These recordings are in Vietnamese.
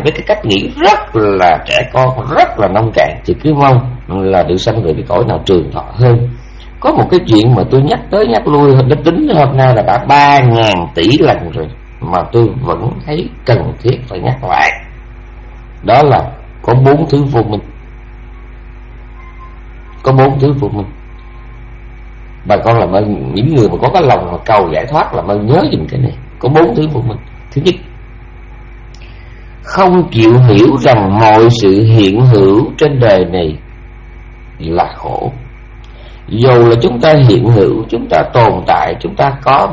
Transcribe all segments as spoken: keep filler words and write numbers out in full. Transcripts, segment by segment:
với cái cách nghĩ rất là trẻ con, rất là nông cạn, thì cứ mong là được sanh về cái cõi nào trường thọ hơn. Có một cái chuyện mà tôi nhắc tới nhắc lui, nó tính hôm nay là đã ba ngàn tỷ lần rồi, mà tôi vẫn thấy cần thiết phải nhắc lại. Đó là có bốn thứ vô minh. Có bốn thứ vô minh. Bà con làm ơn, những người mà có cái lòng mà cầu giải thoát làm ơn nhớ dùm cái này. Có bốn thứ vô minh. Thứ nhất, không chịu hiểu rằng mọi sự hiện hữu trên đời này là khổ. Dù là chúng ta hiện hữu, chúng ta tồn tại, chúng ta có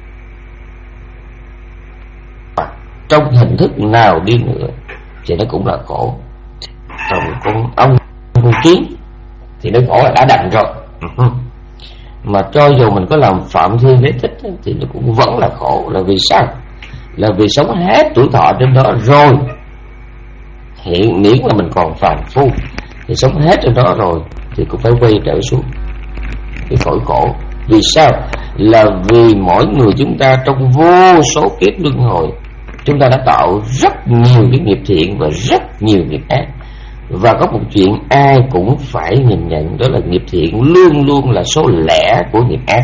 mặt trong hình thức nào đi nữa thì nó cũng là khổ. Trong con ong, con kiến thì nó khổ là đã đành rồi. Mà cho dù mình có làm phạm thiên đế thích thì nó cũng vẫn là khổ. Là vì sao? Là vì sống hết tuổi thọ trên đó rồi, hiện miễn là mình còn phàm phu thì sống hết trên đó rồi thì cũng phải quay trở xuống cái cõi khổ. Vì sao? Là vì mỗi người chúng ta trong vô số kiếp luân hồi, chúng ta đã tạo rất nhiều cái nghiệp thiện và rất nhiều nghiệp ác. Và có một chuyện ai cũng phải nhìn nhận, đó là nghiệp thiện luôn luôn là số lẻ của nghiệp ác.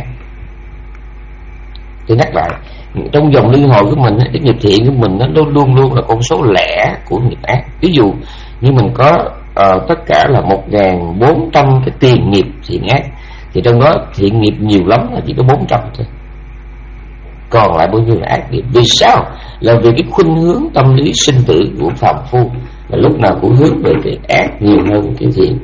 Tôi nhắc lại, trong dòng luân hồi của mình, cái nghiệp thiện của mình nó luôn luôn là con số lẻ của nghiệp ác. Ví dụ như mình có uh, tất cả là một nghìn bốn trăm cái tiền nghiệp thiện ác, thì trong đó thiện nghiệp nhiều lắm là chỉ có bốn trăm thôi, còn lại bao nhiêu là ác nghiệp. Vì sao? Là vì cái khuynh hướng tâm lý sinh tử của phàm phu là lúc nào cũng hướng về cái ác nhiều hơn cái thiện.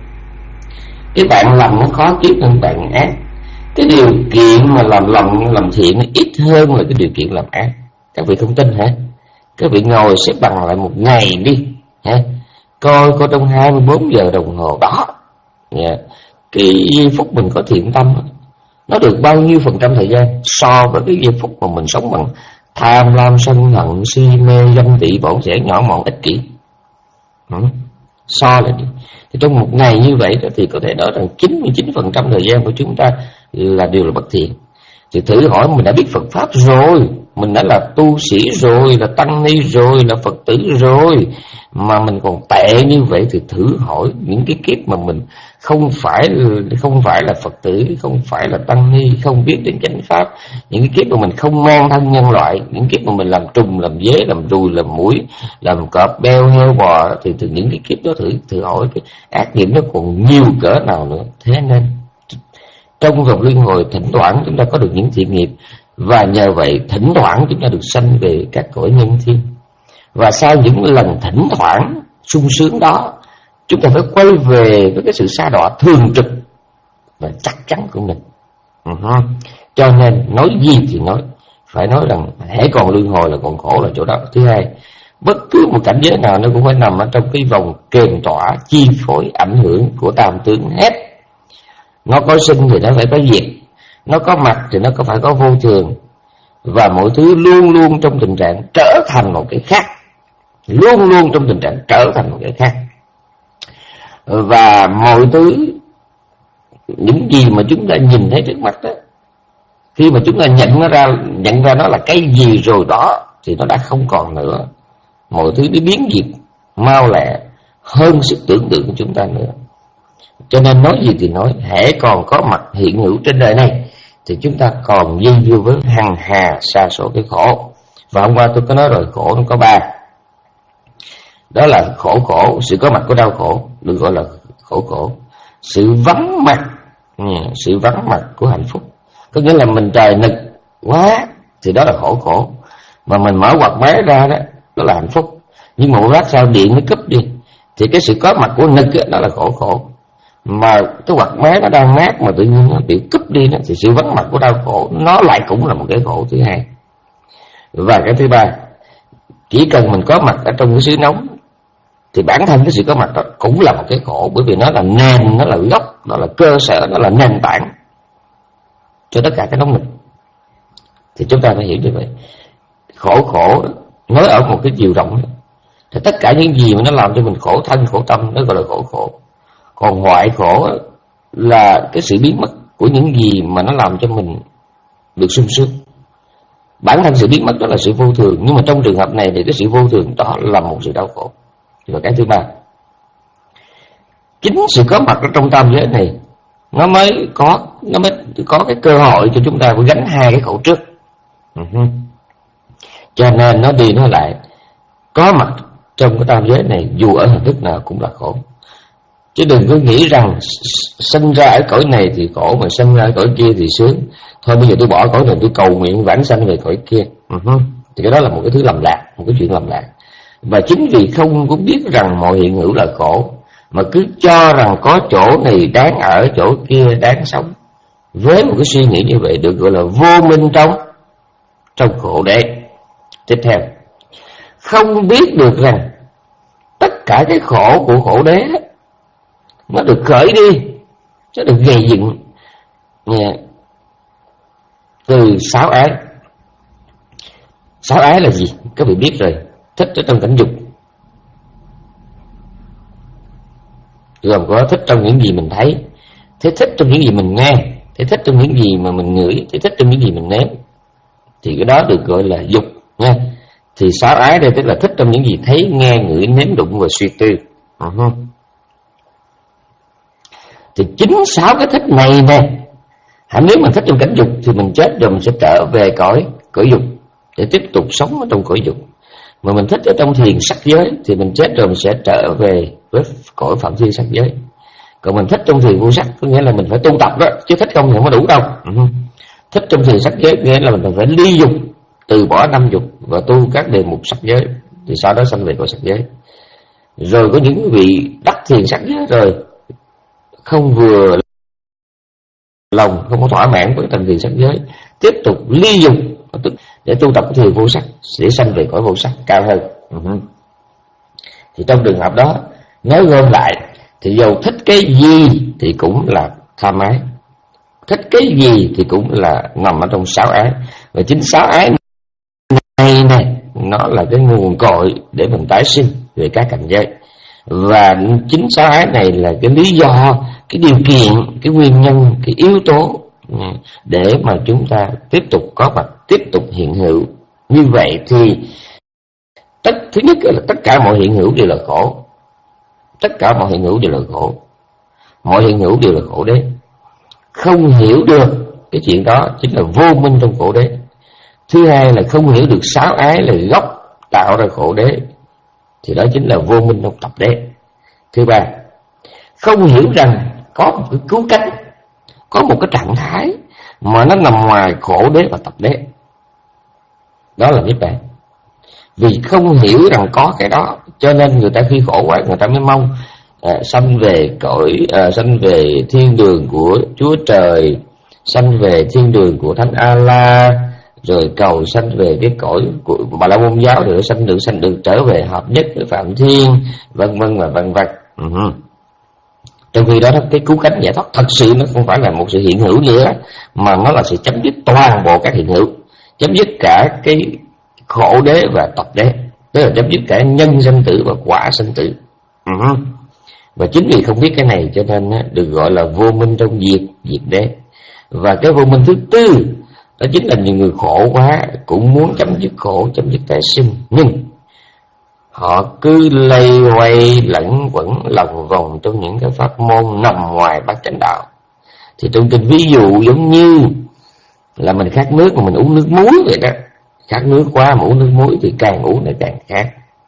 Cái bạn lầm nó khó kiếp hơn bạn ác. Cái điều kiện mà làm lầm làm thiện nó ít hơn là cái điều kiện làm ác. Các vị không tin hả? Các vị ngồi xếp bằng lại một ngày đi hả? Coi coi trong hai mươi bốn giờ đồng hồ đó, yeah, cái giây phút mình có thiện tâm nó được bao nhiêu phần trăm thời gian so với cái giây phút mà mình sống bằng tham lam sân hận si mê ganh tị bỏng sẻ nhỏ mọn ích kỷ. Ừ. So lại đi, thì trong một ngày như vậy thì có thể nói rằng chín mươi chín phần trăm thời gian của chúng ta là đều là bất thiện. Thì thử hỏi, mình đã biết Phật Pháp rồi, mình đã là tu sĩ rồi, là tăng ni rồi, là Phật tử rồi, mà mình còn tệ như vậy, thì thử hỏi những cái kiếp mà mình không phải không phải là Phật tử, không phải là tăng ni, không biết đến chánh Pháp, những cái kiếp mà mình không mang thân nhân loại, những kiếp mà mình làm trùng, làm dế, làm đùi, làm mũi, làm cọp, beo, heo, bò, thì từ những cái kiếp đó thử thử hỏi cái ác nghiệp nó còn nhiều cỡ nào nữa. Thế nên trong vòng luân hồi thỉnh thoảng chúng ta có được những thiện nghiệp, và nhờ vậy thỉnh thoảng chúng ta được sanh về các cõi nhân thiên. Và sau những lần thỉnh thoảng sung sướng đó, chúng ta phải quay về với cái sự sa đọa thường trực và chắc chắn của mình. Uh-huh. Cho nên nói gì thì nói, phải nói rằng hễ còn luân hồi là còn khổ, là chỗ đó. Thứ hai, bất cứ một cảnh giới nào nó cũng phải nằm ở trong cái vòng kềm tỏa, chi phối, ảnh hưởng của tam tướng hết. Nó có sinh thì nó phải có diệt, nó có mặt thì nó có phải có vô thường, và mọi thứ luôn luôn trong tình trạng trở thành một cái khác, luôn luôn trong tình trạng trở thành một cái khác. Và mọi thứ, những gì mà chúng ta nhìn thấy trước mặt đó, khi mà chúng ta nhận nó ra, nhận ra nó là cái gì rồi đó, thì nó đã không còn nữa. Mọi thứ nó biến diệt mau lẹ hơn sức tưởng tượng của chúng ta nữa. Cho nên nói gì thì nói, hễ còn có mặt hiện hữu trên đời này thì chúng ta còn dây dưa với hằng hà sa số cái khổ. Và hôm qua tôi có nói rồi, khổ nó có ba. Đó là khổ khổ, sự có mặt của đau khổ được gọi là khổ khổ. Sự vắng mặt, sự vắng mặt của hạnh phúc, có nghĩa là mình trời nực quá thì đó là khổ khổ, mà mình mở quạt máy ra đó, đó là hạnh phúc. Nhưng một lát sau điện nó cúp đi thì cái sự có mặt của nực đó, đó là khổ khổ. Mà cái quạt máy nó đang mát mà tự nhiên nó bị cúp đi đó, thì sự vắng mặt của đau khổ nó lại cũng là một cái khổ thứ hai. Và cái thứ ba, chỉ cần mình có mặt ở trong cái xứ nóng thì bản thân cái sự có mặt đó cũng là một cái khổ, bởi vì nó là nền, nó là gốc, nó là cơ sở, nó là nền tảng cho tất cả cái nóng nực. Thì chúng ta phải hiểu như vậy. Khổ khổ nói ở một cái chiều rộng, thì tất cả những gì mà nó làm cho mình khổ thân khổ tâm nó gọi là khổ khổ. Còn hoại khổ là cái sự biến mất của những gì mà nó làm cho mình được sung sướng. Bản thân sự biến mất đó là sự vô thường, nhưng mà trong trường hợp này thì cái sự vô thường đó là một sự đau khổ. Và cái thứ ba, chính sự có mặt ở trong tam giới này nó mới có nó mới có cái cơ hội cho chúng ta phải gánh hai cái khổ trước. Uh-huh. Cho nên nó đi nói lại, có mặt trong cái tam giới này dù ở hình thức nào cũng là khổ. Chứ đừng có nghĩ rằng sinh ra ở cõi này thì khổ, mà sinh ra ở cõi kia thì sướng. Thôi bây giờ tôi bỏ cõi này, tôi cầu nguyện vãng sanh về cõi kia. Uh-huh. Thì cái đó là một cái thứ lầm lạc, một cái chuyện lầm lạc. Và chính vì không có biết rằng mọi hiện hữu là khổ, mà cứ cho rằng có chỗ này đáng ở, chỗ kia đáng sống, với một cái suy nghĩ như vậy được gọi là vô minh trong trong khổ đế. Tiếp theo, không biết được rằng tất cả cái khổ của khổ đế nó được khởi đi, nó được gây dựng yeah. từ sáu ái. Sáu ái là gì? Các vị biết rồi, thích ở trong cảnh dục, gồm có thích trong những gì mình thấy, thế thích trong những gì mình nghe, thế thích trong những gì mà mình ngửi, thế thích trong những gì mình nếm, thì cái đó được gọi là dục nha. Thì sáu ái đây tức là thích trong những gì thấy, nghe, ngửi, nếm, đụng và suy tư. Uh-huh. Thì chính sáu cái thích này nè, hẳn nếu mình thích trong cảnh dục thì mình chết rồi mình sẽ trở về cõi cõi dục để tiếp tục sống ở trong cõi dục. Mà mình thích ở trong thiền sắc giới thì mình chết rồi mình sẽ trở về với cõi phạm thiên sắc giới. Còn mình thích trong thiền vô sắc có nghĩa là mình phải tu tập đó, chứ thích không thì không có đủ đâu. Uh-huh. Thích trong thiền sắc giới nghĩa là mình phải ly dục, từ bỏ năm dục và tu các đề mục sắc giới, thì sau đó sanh về cõi sắc giới. Rồi có những vị đắc thiền sắc giới rồi không vừa lòng, không có thỏa mãn với thành thiền sắc giới, tiếp tục ly dục để tu tập thiền vô sắc, để sanh về cõi vô sắc cao hơn. Uh-huh. Thì trong trường hợp đó, nói gom lại thì dầu thích cái gì thì cũng là tham ái, thích cái gì thì cũng là nằm ở trong sáu ái. Và chính sáu ái này này nó là cái nguồn cội để mình tái sinh về các cảnh giới. Và chính sáu ái này là cái lý do, cái điều kiện, cái nguyên nhân, cái yếu tố để mà chúng ta tiếp tục có mặt, tiếp tục hiện hữu. Như vậy thì tất thứ nhất là tất cả mọi hiện hữu đều là khổ. Tất cả mọi hiện hữu đều là khổ. Mọi hiện hữu đều là khổ đế. Không hiểu được cái chuyện đó chính là vô minh trong khổ đế. Thứ hai là không hiểu được sáu ái là gốc tạo ra khổ đế, thì đó chính là vô minh trong tập đế. Thứ ba, không hiểu rằng có một cái cứu cánh, có một cái trạng thái mà nó nằm ngoài khổ đế và tập đế, đó là niết bàn. Vì không hiểu rằng có cái đó, cho nên người ta khi khổ quá người ta mới mong à, sanh về cõi à, sanh về thiên đường của Chúa Trời, sanh về thiên đường của Thánh A-la, rồi cầu sanh về cái cõi của Bà La Môn giáo, rồi sanh được sanh được trở về hợp nhất với Phạm Thiên, vân vân và vân vân. Uh-huh. Trong khi đó cái cứu cánh giải thoát thật sự nó không phải là một sự hiện hữu nữa, mà nó là sự chấm dứt toàn bộ các hiện hữu, chấm dứt cả cái khổ đế và tập đế, tức là chấm dứt cả nhân sanh tử và quả sanh tử. Uh-huh. Và chính vì không biết cái này cho nên được gọi là vô minh trong diệt diệt đế. Và cái vô minh thứ tư đó chính là nhiều người khổ quá cũng muốn chấm dứt khổ, chấm dứt tái sinh, nhưng họ cứ lây quay lẫn quẩn lòng vòng trong những cái pháp môn nằm ngoài bát chánh đạo. Thì trong tình ví dụ giống như là mình khát nước mà mình uống nước muối vậy đó. Khát nước quá mà uống nước muối thì càng uống lại càng khát.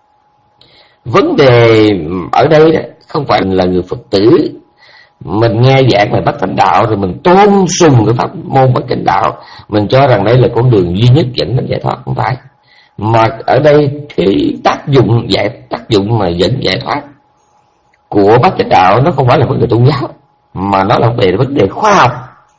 Vấn đề ở đây đó không phải là người Phật tử mình nghe giảng về bát chánh đạo rồi mình tôn sùng cái pháp môn bát chánh đạo, mình cho rằng đây là con đường duy nhất dẫn đến giải thoát, không phải. Mà ở đây cái tác dụng giải tác dụng mà dẫn giải thoát của bát chánh đạo nó không phải là vấn đề tôn giáo, mà nó là về vấn đề khoa học.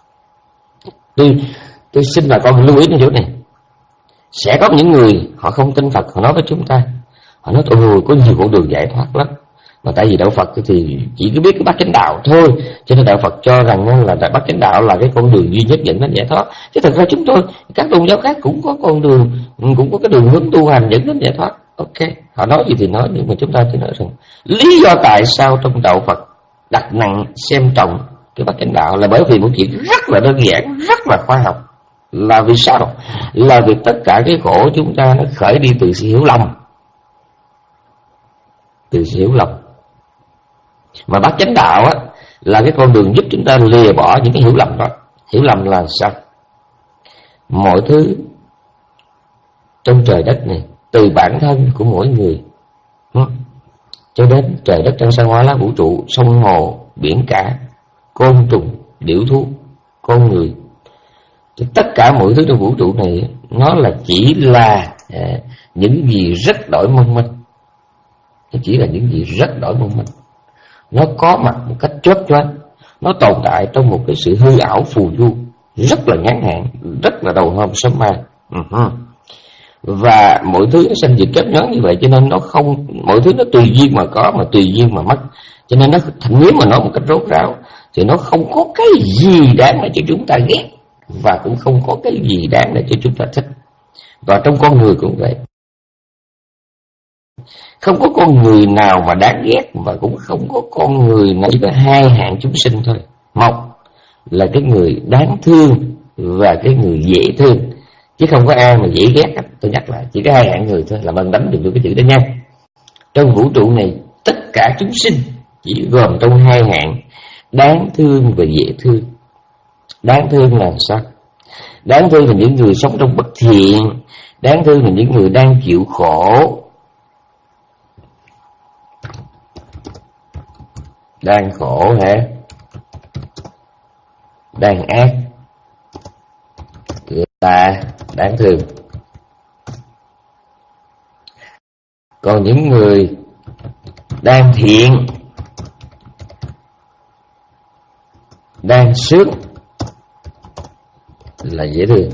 Tôi tôi xin bà con lưu ý đến chỗ này. Sẽ có những người họ không tin Phật, họ nói với chúng ta, họ nói ôi có nhiều con đường giải thoát lắm, mà tại vì đạo Phật thì chỉ cứ biết cái bát chánh đạo thôi, cho nên đạo Phật cho rằng là bát chánh đạo là cái con đường duy nhất dẫn đến giải thoát. Chứ thật ra chúng tôi, các tôn giáo khác cũng có con đường, cũng có cái đường hướng tu hành dẫn đến giải thoát. Ok, họ nói gì thì nói, nhưng mà chúng ta chỉ nói rằng lý do tại sao trong đạo Phật đặt nặng xem trọng cái bát chánh đạo là bởi vì một chuyện rất là đơn giản, rất là khoa học. Là vì sao? Là vì tất cả cái khổ chúng ta nó khởi đi từ sự hiểu lầm. Từ sự hiểu lầm. Mà bát chánh đạo á là cái con đường giúp chúng ta lìa bỏ những cái hiểu lầm đó. Hiểu lầm là sao? Mọi thứ trong trời đất này, từ bản thân của mỗi người cho đến trời đất trăng sao hóa lá vũ trụ, sông hồ, biển cả, côn trùng, điểu thú, con người, thì tất cả mọi thứ trong vũ trụ này nó là chỉ là à, những gì rất đổi mong manh. Nó chỉ là những gì rất đổi mong manh. Nó có mặt một cách chớp nhoáng, nó tồn tại trong một cái sự hư ảo phù du rất là ngắn hạn, rất là đầu hôm sớm mai. Uh-huh. Và mọi thứ nó sinh diệt chớp nhoáng như vậy, cho nên nó không, mọi thứ nó tùy duyên mà có, mà tùy duyên mà mất. Cho nên nó, nếu mà nói một cách rốt ráo thì nó không có cái gì đáng để cho chúng ta ghét, và cũng không có cái gì đáng để cho chúng ta thích. Và trong con người cũng vậy, không có con người nào mà đáng ghét, và cũng không có con người nào, chỉ có hai hạng chúng sinh thôi. Một là cái người đáng thương và cái người dễ thương, chứ không có ai mà dễ ghét. Tôi nhắc lại, chỉ có hai hạng người thôi, làm ơn đánh được cái chữ đó nha. Trong vũ trụ này tất cả chúng sinh chỉ gồm trong hai hạng, đáng thương và dễ thương. Đáng thương là sao? Đáng thương là những người sống trong bất thiện, đáng thương là những người đang chịu khổ, đang khổ hả? Đang ác là đáng thương. Còn những người đang thiện, đang sướng là dễ thương.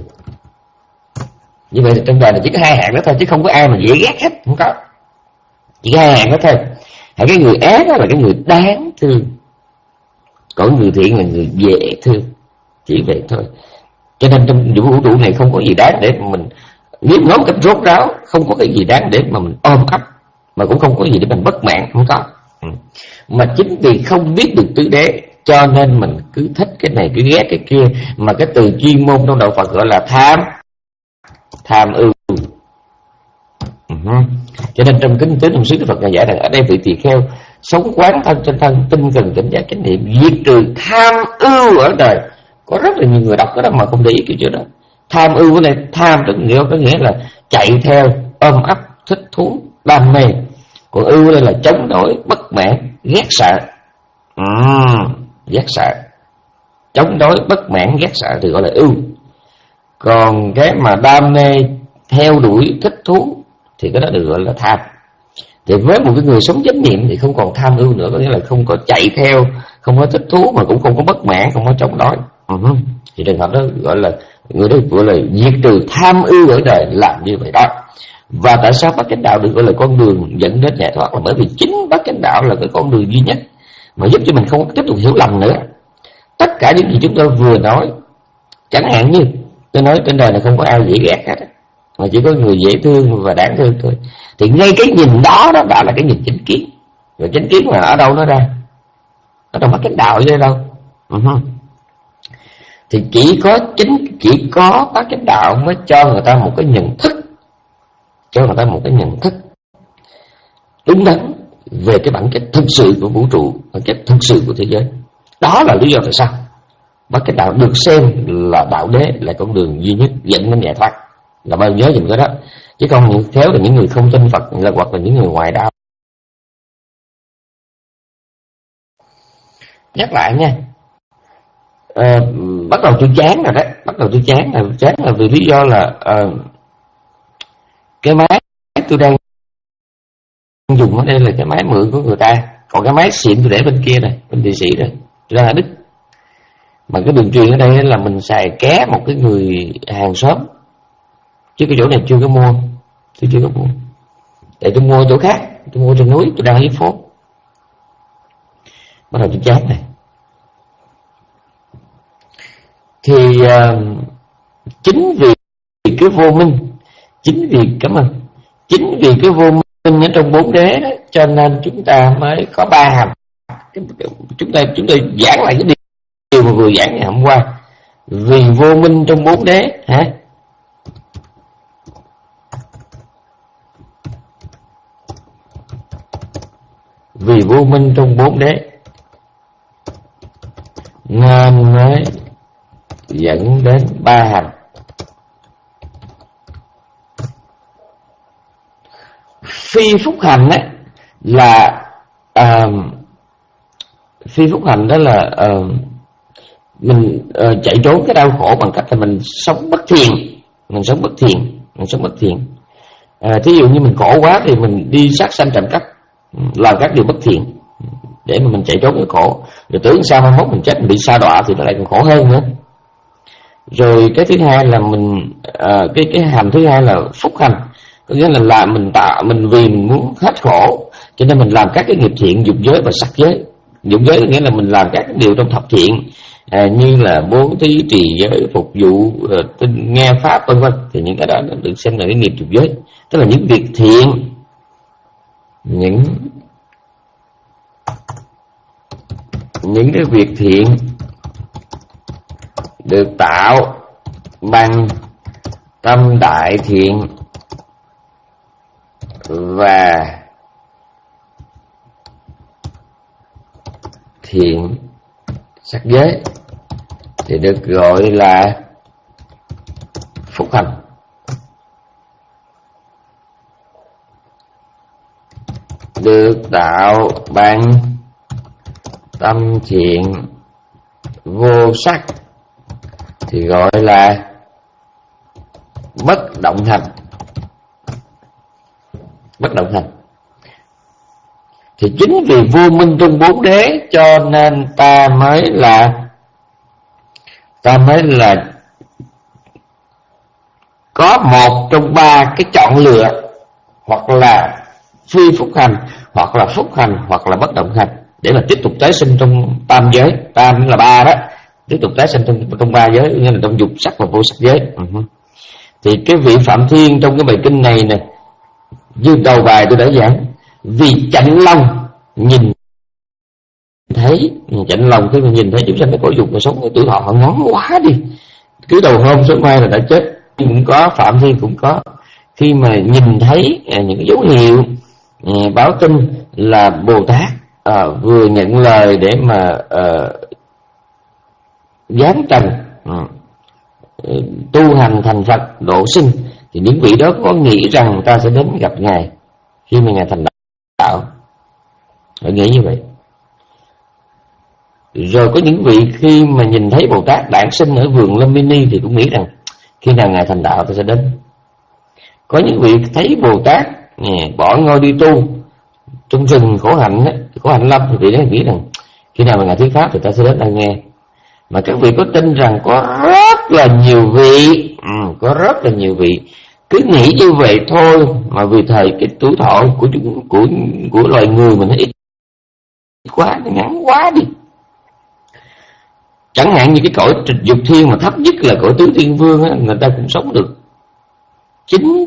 Như vậy thì trong đời này chỉ có hai hạng đó thôi, chứ không có ai mà dễ ghét hết, không có. Chỉ có hai hạng đó thôi. Hay cái người ác đó là cái người đáng thương, còn người thiện là người dễ thương. Chỉ vậy thôi. Cho nên trong vũ trụ này không có gì đáng để mình, nếu nói một cách rốt ráo, không có cái gì đáng để mà mình ôm ấp, mà cũng không có gì để mình bất mãn, không có. Ừ. Mà chính vì không biết được tứ đế, cho nên mình cứ thích cái này, cứ ghét cái kia. Mà cái từ chuyên môn trong đạo Phật gọi là tham, tham ưu. Uh-huh. Cho nên trong kinh tứ niệm xứ, Đức Phật ngài giải rằng ở đây vị tỳ kheo sống quán thân trên thân, tinh cần cảnh giác chánh niệm, diệt trừ tham ưu ở đời. Có rất là nhiều người đọc cái đó mà không để ý cái chữ đó. Tham ưu với lại tham tức nghĩa có nghĩa là chạy theo, ôm ấp, thích thú, đam mê. Còn ưu đây là chống đối, bất mãn, ghét sợ. uhm, Ghét sợ, chống đối, bất mãn, ghét sợ thì gọi là ưu. Còn cái mà đam mê, theo đuổi, thích thú thì cái đó được gọi là tham. Thì với một cái người sống chánh niệm thì không còn tham ưu nữa, có nghĩa là không có chạy theo, không có thích thú, mà cũng không có bất mãn, không có chống đối. Uh-huh. Thì trường hợp đó gọi là, người đó gọi là diệt trừ tham ưu ở đời, làm như vậy đó. Và tại sao bát chánh đạo được gọi là con đường dẫn đến giải thoát? Là bởi vì chính bát chánh đạo là cái con đường duy nhất mà giúp cho mình không tiếp tục hiểu lầm nữa. Tất cả những gì chúng tôi vừa nói, chẳng hạn như tôi nói trên đời này không có ai dễ ghét hết, mà chỉ có người dễ thương và đáng thương thôi. Thì ngay cái nhìn đó đó đã là cái nhìn chánh kiến. Rồi chánh kiến là ở đâu nó ra? Ở trong bát chánh đạo chứ đâu. Uh-huh. Thì chỉ có chính chỉ có bát chánh đạo mới cho người ta một cái nhận thức, cho người ta một cái nhận thức đúng đắn về cái bản chất thực sự của vũ trụ, bản chất thực sự của thế giới. Đó là lý do tại sao bát chánh đạo được xem là đạo đế, là con đường duy nhất dẫn đến giải thoát. Là bao nhớ dùm cái đó. Chứ không khéo là những người không tin Phật là hoặc là những người ngoại đạo. Nhắc lại nha, à, bắt đầu tôi chán rồi đấy, bắt đầu tôi chán là chán là vì lý do là à, cái máy tôi đang dùng ở đây là cái máy mượn của người ta, còn cái máy xịn tôi để bên kia này, bên Thụy Sĩ này, tôi đang ở Đức. Mà cái đường truyền ở đây là mình xài ké một cái người hàng xóm, chứ cái chỗ này chưa có mua, tôi chưa có mua. Để tôi mua chỗ khác, tôi mua trên núi, tôi đang ở dưới phố. Bắt đầu tôi chán này. Thì uh, chính vì cái vô minh, chính vì cảm ơn, chính vì cái vô minh ở trong bốn đế đó, cho nên chúng ta mới có ba hàm. Chúng ta chúng ta giảng lại cái điều mà vừa giảng ngày hôm qua, Vì vô minh trong bốn đế hả? Vì vô minh trong bốn đế nên mới dẫn đến ba hành. Phi phúc hành á là uh, phi phúc hành đó là uh, mình uh, chạy trốn cái đau khổ bằng cách là mình sống bất thiện, mình sống bất thiện, mình sống bất thiện. Uh, thí dụ như mình khổ quá thì mình đi sát sanh trộm cắp, làm các điều bất thiện để mà mình chạy trốn cái khổ, rồi tưởng sao mai mốt mình chết mình bị sa đọa thì nó lại còn khổ hơn nữa. Rồi cái thứ hai là mình uh, cái cái hành thứ hai là phúc hành, có nghĩa là làm mình tạo mình vì mình muốn hết khổ cho nên mình làm các cái nghiệp thiện, dục giới và sắc giới. Dục giới nghĩa là mình làm các cái điều trong thập thiện, à, như là bố thí, trì giới, phục vụ, tin nghe pháp vân vân, thì những cái đó nó được xem là cái nghiệp dục giới, tức là những việc thiện, những những cái việc thiện được tạo bằng tâm đại thiện và thiện sắc giới thì được gọi là phúc hành. Được tạo bằng tâm thiện vô sắc thì gọi là bất động hành. Bất động hành thì chính vì vô minh trong bốn đế cho nên ta mới là ta mới là có một trong ba cái chọn lựa, hoặc là phi phúc hành, hoặc là phúc hành, hoặc là bất động hành, để mà tiếp tục tái sinh trong tam giới. Tam là ba đó, tiếp tục tái sinh trong trong ba giới, nghĩa là trong dục sắc và vô sắc giới. Uh-huh. Thì cái vị Phạm Thiên trong cái bài kinh này nè, như đầu bài tôi đã giảng, vì chạnh lòng nhìn thấy, chạnh lòng khi mà nhìn thấy chúng sanh cái cõi dục mà sống cái tuổi họ họ ngắn quá đi, cứ đầu hôm sớm mai là đã chết. Cũng có, Phạm Thiên cũng có, khi mà nhìn thấy à, những cái dấu hiệu à, báo tin là Bồ Tát à, vừa nhận lời để mà à, giáng trần à, tu hành thành Phật độ sinh, thì những vị đó có nghĩ rằng ta sẽ đến gặp Ngài khi mà Ngài thành đạo. Họ nghĩ như vậy. Rồi có những vị khi mà nhìn thấy Bồ Tát đản sinh ở vườn Lumbini thì cũng nghĩ rằng khi nào Ngài thành đạo ta sẽ đến. Có những vị thấy Bồ Tát bỏ ngôi đi tu trong rừng khổ hạnh đó, khổ hạnh lâm, thì vị đó nghĩ rằng khi nào mà Ngài thuyết pháp thì ta sẽ đến đây nghe. Mà các vị có tin rằng có rất là nhiều vị, ừ, có rất là nhiều vị cứ nghĩ như vậy thôi, mà vì thời cái tuổi thọ của chúng của của loài người mình nó ít quá, nó ngắn quá đi. Chẳng hạn như cái cõi dục thiên mà thấp nhất là cõi tứ thiên vương á, người ta cũng sống được chín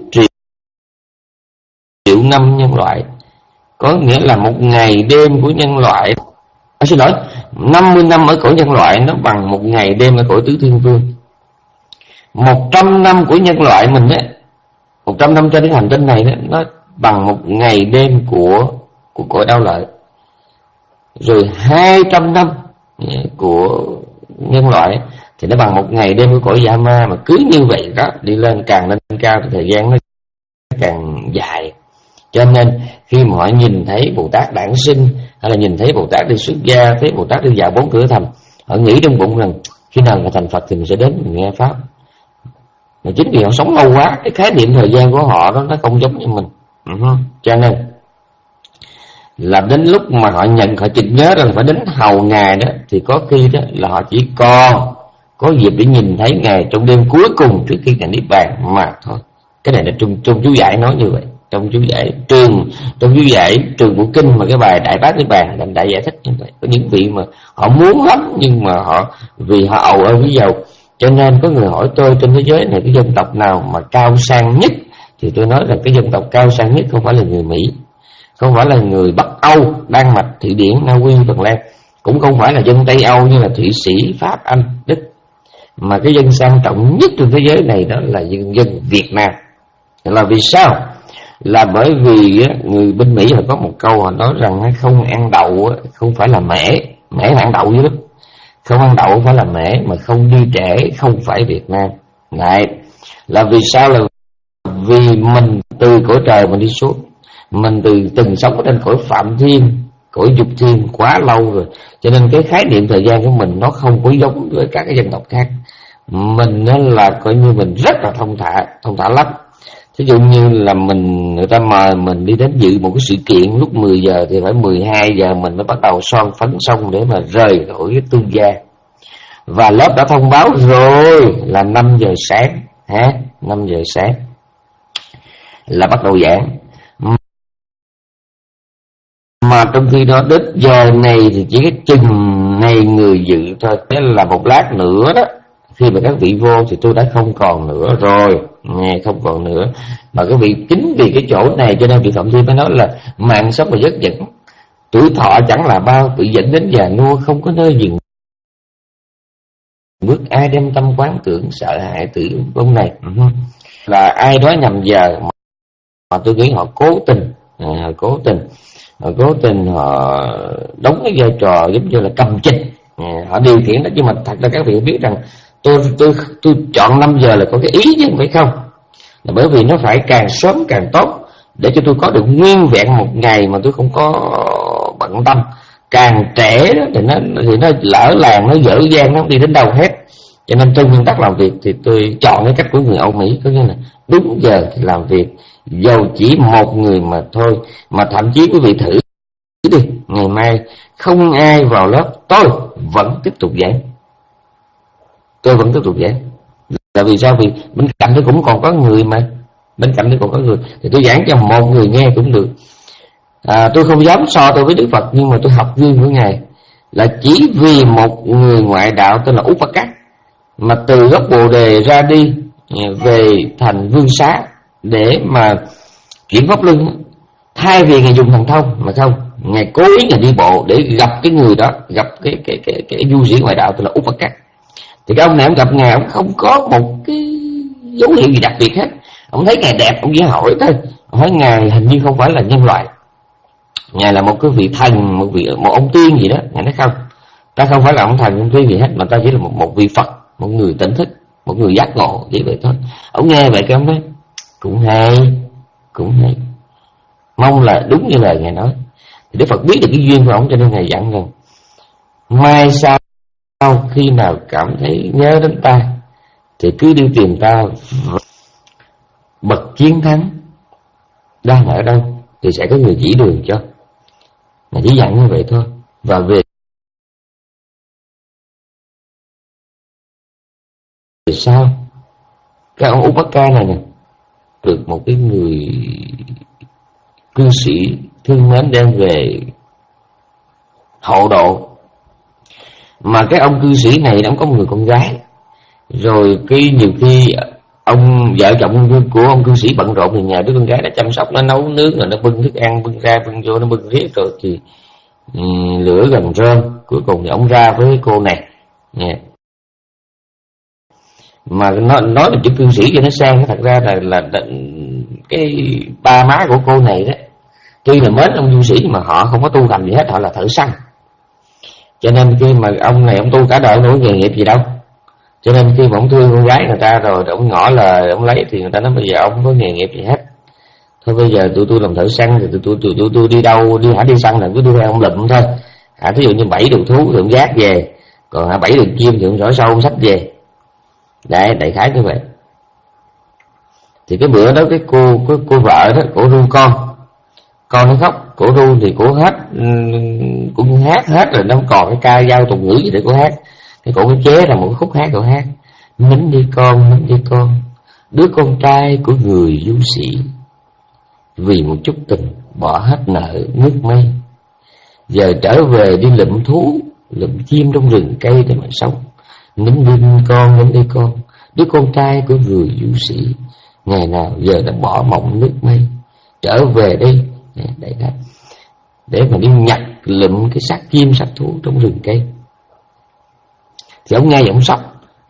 triệu năm nhân loại, có nghĩa là một ngày đêm của nhân loại. À, xin lỗi, năm mươi năm ở cõi nhân loại nó bằng một ngày đêm ở cõi tứ thiên vương. Một trăm năm của nhân loại mình á, một trăm năm trên cái hành tinh này đó, nó bằng một ngày đêm của của cõi Đau Lợi. Rồi hai trăm năm của nhân loại thì nó bằng một ngày đêm của cõi Dạ Ma. Mà cứ như vậy đó, đi lên càng lên cao thì thời gian nó càng dài. Cho nên khi mà họ nhìn thấy Bồ Tát đản sinh, hay là nhìn thấy Bồ Tát đi xuất gia, thấy Bồ Tát đi vào bốn cửa thành, họ nghĩ trong bụng rằng khi nào Ngài thành Phật thì mình sẽ đến mình nghe pháp. Mà chính vì họ sống lâu quá, cái khái niệm thời gian của họ đó nó không giống như mình. Uh-huh. Cho nên là đến lúc mà họ nhận, họ chợt nhớ rằng phải đến hầu Ngài đó, thì có khi đó là họ chỉ còn có dịp để nhìn thấy Ngài trong đêm cuối cùng trước khi Ngài niết bàn mà thôi. Cái này là trong trong chú giải nói như vậy, trong chú giải trường trong chú giải trường bộ kinh mà cái bài Đại Bát Niết Bàn là đại giải thích như vậy. Có những vị mà họ muốn lắm nhưng mà họ vì họ ầu ở với dầu. Cho nên có người hỏi tôi trên thế giới này cái dân tộc nào mà cao sang nhất, thì tôi nói là cái dân tộc cao sang nhất không phải là người Mỹ, không phải là người Bắc Âu, Đan Mạch, Thụy Điển, Na Uy, Phần Lan, cũng không phải là dân Tây Âu như là Thụy Sĩ, Pháp, Anh, Đức, mà cái dân sang trọng nhất trên thế giới này đó là dân dân Việt Nam. Là vì sao? Là bởi vì người bên Mỹ họ có một câu họ nói rằng không ăn đậu không phải là mễ, mễ là ăn đậu chứ đó. Không ăn đậu phải là mễ, mà không đi trễ không phải Việt Nam. Này, là vì sao? Là vì mình từ cõi trời mình đi xuống, mình từ từng sống ở trên cõi Phạm Thiên, cõi Dục Thiên quá lâu rồi, cho nên cái khái niệm thời gian của mình nó không có giống với các cái dân tộc khác. Mình là coi như mình rất là thông thả, thông thả lắm. Ví dụ như là mình người ta mời mình đi đến dự một cái sự kiện lúc mười giờ thì phải mười hai giờ mình mới bắt đầu son phấn xong để mà rời khỏi cái tư gia. Và lớp đã thông báo rồi là năm giờ sáng, ha, năm giờ sáng là bắt đầu giảng. Mà trong khi đó đến giờ này thì chỉ cái chừng này người dự thôi. Thế là một lát nữa đó, khi mà các vị vô thì tôi đã không còn nữa rồi, nghe không còn nữa. Mà các vị chính vì cái chỗ này cho nên vị Phạm Thiên mới nói là mạng sống và giấc dẫn, tuổi thọ chẳng là bao, bị dẫn đến già nua không có nơi dừng bước. Ai đem tâm quán tưởng sợ hãi tử vong này, là ai đó nhầm giờ mà tôi nghĩ họ cố tình, à, cố tình họ cố tình họ đóng cái vai trò giống như là cầm chịch, à, họ điều khiển đó. Nhưng mà thật ra các vị biết rằng tôi tôi tôi chọn năm giờ là có cái ý chứ phải không? Là bởi vì nó phải càng sớm càng tốt, để cho tôi có được nguyên vẹn một ngày mà tôi không có bận tâm. Càng trễ đó thì nó thì nó lỡ làng, nó dở dang, nó không đi đến đâu hết. Cho nên trong nguyên tắc làm việc thì tôi chọn cái cách của người Âu Mỹ, có nghĩa là đúng giờ thì làm việc, dầu chỉ một người mà thôi. Mà thậm chí quý vị thử đi, ngày mai không ai vào lớp, tôi vẫn tiếp tục giảng, tôi vẫn tiếp tục giảng. Là vì sao? Vì bên cạnh tôi cũng còn có người mà, bên cạnh tôi còn có người thì tôi giảng cho một người nghe cũng được. À, tôi không dám so tôi với Đức Phật, nhưng mà tôi học gương của Ngài là chỉ vì một người ngoại đạo tên là Upakát mà từ gốc Bồ Đề ra đi về thành Vương Xá để mà chuyển pháp luân. Thay vì Ngài dùng thần thông mà không, Ngài cố ý Ngài đi bộ để gặp cái người đó, gặp cái cái cái cái du sĩ ngoại đạo tên là Upakát. Thì cái ông này ông gặp Ngài, ông không có một cái dấu hiệu gì đặc biệt hết. Ông thấy Ngài đẹp, ông chỉ hỏi thôi, ông hỏi Ngài hình như không phải là nhân loại, Ngài là một cái vị thần, một vị một ông tiên gì đó. Ngài nói không, ta không phải là ông thần ông tiên gì hết, mà ta chỉ là một, một vị Phật, một người tỉnh thức, một người giác ngộ, chỉ vậy thôi. Ông nghe vậy cái ông nói cũng hay, cũng hay, mong là đúng như lời Ngài nói. Thì Đức Phật biết được cái duyên của ông, cho nên Ngài dặn rằng mai sau khi nào cảm thấy nhớ đến ta thì cứ đi tìm ta. Bậc chiến thắng đang ở đâu thì sẽ có người chỉ đường cho. Mà chỉ dặn như vậy thôi. Và về sau cái ông Upakát này nè được một cái người cư sĩ thương mến đem về hộ độ. Mà cái ông cư sĩ này ông có một người con gái, rồi cái nhiều khi ông vợ chồng của ông cư sĩ bận rộn thì nhà đứa con gái đã chăm sóc, nó nấu nướng rồi nó bưng thức ăn, bưng ra bưng vô, nó bưng riết rồi thì um, lửa gần rơm. Cuối cùng thì ông ra với cô này, yeah. Mà nó nói là chữ cư sĩ cho nó sang, thật ra là, là, là cái ba má của cô này đó tuy là mến ông du sĩ nhưng mà họ không có tu hành gì hết, họ là thợ săn. Cho nên khi mà ông này ông tu cả đời, ông đâu có nghề nghiệp gì đâu. Cho nên khi mà ông thương con gái người ta rồi ông ngỏ lời ông lấy thì người ta nói bây giờ ông không có nghề nghiệp gì hết, thôi bây giờ tụi tôi làm thợ săn thì tụi tôi tụi tôi, tôi đi đâu đi hả đi săn là cứ đi theo ông lụm thôi. Hả thí dụ như bảy đường thú thì ông giác về, còn hả bảy đường chim thì ông giỏi sâu ông xách về. Đấy, đại khái như vậy. Thì cái bữa đó cái cô cái cô vợ đó, cổ ru con, con nó khóc, cổ ru thì cổ hết, cũng hát hết rồi, nó không còn cái ca dao tục ngữ gì để cổ hát. Thì cổ mới chế ra một cái khúc hát, cổ hát Nín đi con, nín đi con, đứa con trai của người du sĩ, vì một chút tình bỏ hết nợ nước mây, giờ trở về đi lượm thú, lượm chim trong rừng cây để mà sống. Nín đi con, nín đi con, đứa con trai của người du sĩ, ngày nào giờ đã bỏ mộng nước mây, trở về đây để, để mà đi nhặt lượm cái xác chim xác thú trong rừng cây. Thì ông nghe vậy ông sốc,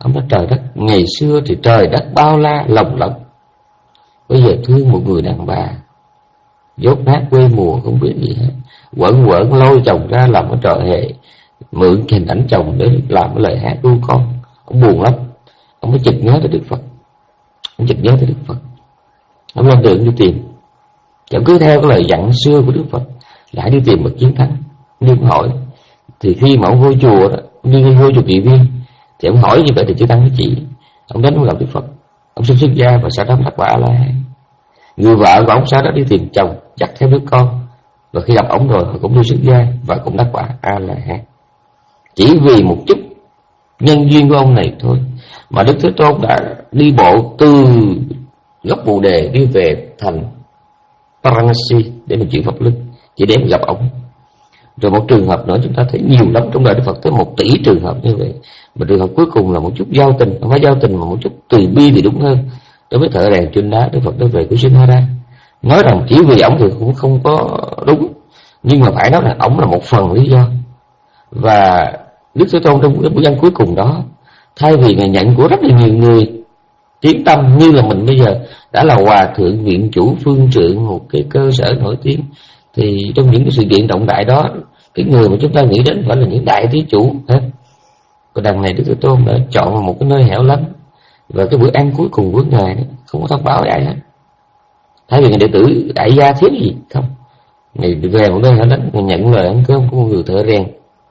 Ông nói trời đất, ngày xưa thì trời đất bao la lồng lộng, bây giờ thương một người đàn bà dốt nát quê mùa không biết gì hết, quẩn quẩn lôi chồng ra làm cái trò hề, mượn hình ảnh chồng để làm cái lời hát ru con. Ông buồn lắm, ông mới chực nhớ tới Đức Phật. Ông chực nhớ tới Đức Phật, ông lên đường đi tìm. Ông cứ theo cái lời dặn xưa của Đức Phật, lại đi tìm một chiến thắng. Nhưng hỏi thì khi mà ông vô chùa đó, như vô chùa Kỳ Viên, thì ông hỏi như vậy thì chư tăng mới chỉ. Ông đến ông gặp Đức Phật, ông xin xuất gia và sau đó đắc quả A La Hán. Người vợ của ông sau đó đi tìm chồng, dắt theo đứa con, và khi gặp ông rồi họ cũng đi xuất gia và cũng đắc quả A La Hán. Chỉ vì một chút nhân duyên của ông này thôi mà Đức Thế Tôn đã đi bộ từ gốc Bồ Đề đi về thành Varanasi để mình chịu Pháp Luân, chỉ để gặp ông. Rồi một trường hợp nữa chúng ta thấy nhiều lắm trong đời Đức Phật, tới một tỷ trường hợp như vậy. Mà trường hợp cuối cùng là một chút giao tình, không phải giao tình mà một chút từ bi thì đúng hơn. Đối với thợ rèn trên đá, Đức Phật đã về của Sinhara, nói rằng chỉ vì ổng thì cũng không có đúng, nhưng mà phải nói là ổng là một phần lý do. Và Đức Thế Tôn trong cái buổi ăn cuối cùng đó, thay vì ngày nhận của rất là nhiều người tiếng tâm như là mình bây giờ đã là hòa thượng viện chủ phương trượng một cái cơ sở nổi tiếng, thì trong những cái sự kiện trọng đại đó, cái người mà chúng ta nghĩ đến phải là những đại thí chủ hết. Còn đằng này Đức Thế Tôn đã chọn một cái nơi hẻo lánh, và cái bữa ăn cuối cùng của ngài đó, không có thông báo với ai hết. Thay vì người đệ tử đại gia thiếu gì không, ngài về một nơi hẻo lánh, ngài nhận lời ăn cơm của một người thợ rèn.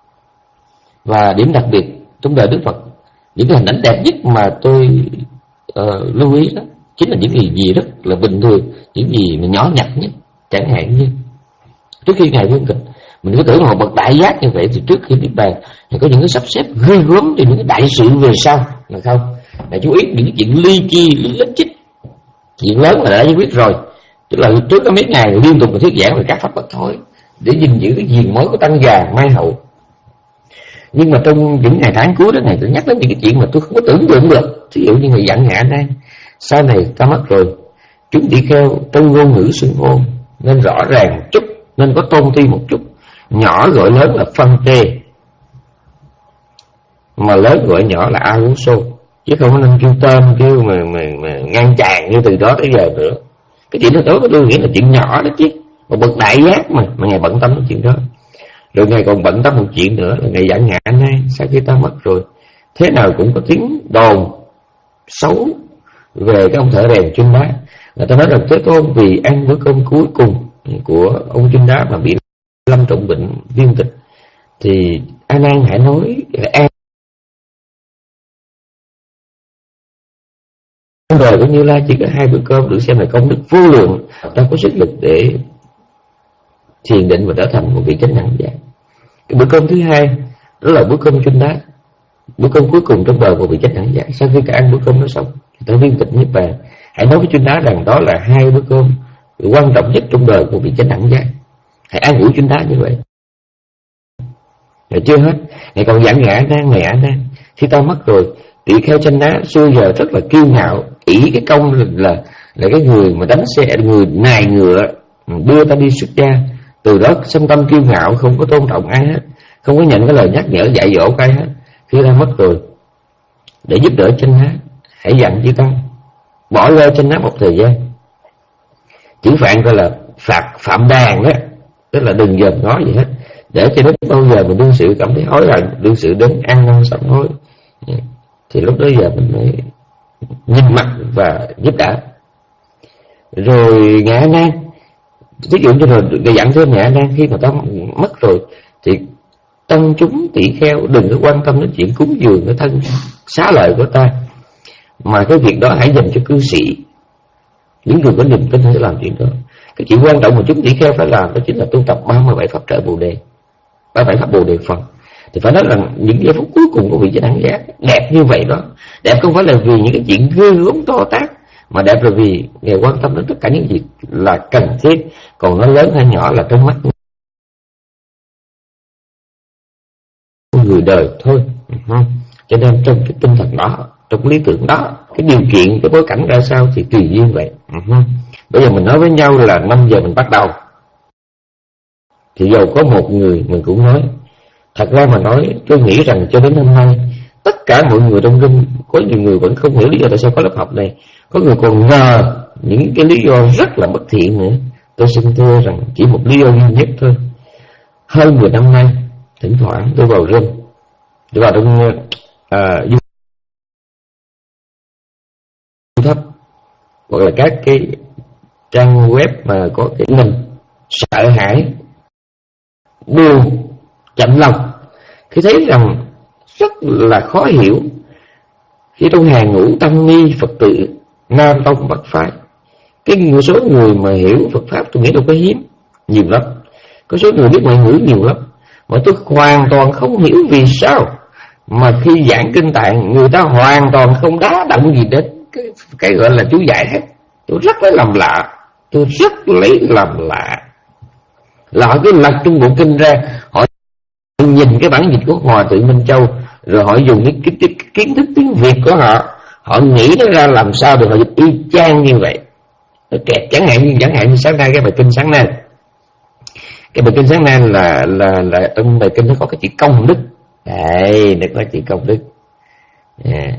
Và điểm đặc biệt trong đời Đức Phật, những cái hình ảnh đẹp nhất mà tôi uh, lưu ý đó chính là những gì gì rất là bình thường, những gì mà nhỏ nhặt nhất. Chẳng hạn như trước khi ngài viên tịch, mình cứ tưởng là một bậc đại giác như vậy thì trước khi niết bàn thì có những cái sắp xếp ghê gớm cho những cái đại sự về sau, là không. Để chú ý những cái chuyện ly chi lý lích chích, chuyện lớn là đã giải quyết rồi, tức là trước có mấy ngày liên tục thuyết giảng về các pháp bất thối để gìn giữ cái diền mối của tăng già mai hậu. Nhưng mà trong những ngày tháng cuối đó, ngày tôi nhắc đến những cái chuyện mà tôi không có tưởng tượng được. Ví dụ như người dặn ngã đây, sau này ta mất rồi, chúng đi kheo trong ngôn ngữ xưng hô nên rõ ràng một chút, nên có tôn ti một chút. Nhỏ gọi lớn là phân tê, mà lớn gọi nhỏ là a hú xô, chứ không có nên kêu tên, kêu mà, mà, mà ngăn chàng như từ đó tới giờ nữa. Cái chuyện đó đối với tôi nghĩ là chuyện nhỏ đó chứ, một bậc đại giác mà mà ngài bận tâm cái chuyện đó. Rồi ngài còn bận tâm một chuyện nữa là ngài giảng ngã nay sau khi ta mất rồi, thế nào cũng có tiếng đồn xấu về cái ông thợ rèn Chun Đá. Người ta nói rằng Thế Tôn vì ăn bữa cơm cuối cùng của ông Chun Đá mà bị lâm trọng bệnh viên tịch, thì A Nan hãy nói an đời của Như Lai chỉ có hai bữa cơm được xem là công đức vô lượng, ta có sức lực để thiền định và trở thành một vị chánh đẳng giác. Cái bữa cơm thứ hai đó là bữa cơm Chun Đá, bữa cơm cuối cùng trong đời của vị chánh đẳng giác. Sau khi cả ăn bữa cơm nó xong thì ta viên tịch niết bàn. Hãy nói với Chun Đá rằng đó là hai bữa cơm quan trọng nhất trong đời của vị chánh đẳng giác. Hãy an ủi Chun Đá như vậy. Rồi chưa hết, ngài còn giảng ngã nan này A Nan, khi ta mất rồi, tỷ kheo Chanh Đá xưa giờ rất là kiêu ngạo, ỷ cái công là, là là cái người mà đánh xe, người nài ngựa đưa ta đi xuất gia. Từ đó sinh tâm kiêu ngạo, không có tôn trọng ai hết, không có nhận cái lời nhắc nhở dạy dỗ ai hết. Khi ta mất rồi, để giúp đỡ Chanh Đá, hãy dặn chư tăng bỏ lơ Chanh Đá một thời gian. Chữ phạn gọi là phạt phạm đàn đó, tức là đừng dòm ngó gì hết, để cho đến bao giờ mình đương sự cảm thấy hối hận, đương sự đến ăn năn sám hối, thì lúc đó giờ mình mới nhìn mặt và giúp đỡ. Rồi ngã nan, ví dụ như rồi người dặn thêm ngã nan, khi mà ta mất rồi thì tăng chúng tỷ kheo đừng có quan tâm đến chuyện cúng dường cái thân xá lợi của ta, mà cái việc đó hãy dành cho cư sĩ, những người có niềm tin hãy làm chuyện đó. Cái chuyện quan trọng mà chúng tỷ kheo phải làm đó chính là tu tập ba mươi bảy pháp trợ Bồ Đề, ba mươi bảy pháp Bồ Đề phần. Thì phải nói rằng những giây phút cuối cùng của vị chánh đẳng giác đẹp như vậy đó. Đẹp không phải là vì những cái chuyện ghê gớm to tát, mà đẹp là vì ngài quan tâm đến tất cả những việc là cần thiết, còn nó lớn hay nhỏ là trong mắt người đời thôi. Cho nên trong cái tinh thần đó, trong lý tưởng đó, cái điều kiện, cái bối cảnh ra sao thì tùy duyên vậy. Bây giờ mình nói với nhau là năm giờ mình bắt đầu, thì dầu có một người mình cũng nói. Thật ra mà nói, tôi nghĩ rằng cho đến hôm nay Tất cả mọi người trong room, có nhiều người vẫn không hiểu lý do tại sao có lớp học này, có người còn ngờ những cái lý do rất là bất thiện nữa. Tôi xin thưa rằng chỉ một lý do duy nhất thôi. Hơn mười năm nay, thỉnh thoảng tôi vào room, tôi vào trong uh, thấp hoặc là các cái trang web mà có cái mình sợ hãi, buồn, chạnh lòng khi thấy rằng rất là khó hiểu khi trong hàng ngũ tăng ni Phật tử Nam Tông Bắc Phái, cái một số người mà hiểu Phật pháp tôi nghĩ đâu có hiếm, nhiều lắm, có số người biết ngoại ngữ nhiều lắm, mà tôi hoàn toàn không hiểu vì sao mà khi giảng kinh Tạng người ta hoàn toàn không đá động gì đến cái, cái gọi là chú giải hết. Tôi rất lấy làm lạ, tôi rất lấy làm lạ là họ cứ lật trong bộ kinh ra, họ nhìn cái bản dịch của Hòa Thượng Minh Châu, rồi họ dùng cái, cái, cái, cái kiến thức tiếng Việt của họ, họ nghĩ nó ra làm sao được họ dịch y chang như vậy. Kẹt, chẳng hạn như chẳng hạn như sáng nay cái bài kinh sáng nay, cái bài kinh sáng nay là là là trong bài kinh nó có cái chữ công đức, đây nó có chữ công đức, yeah.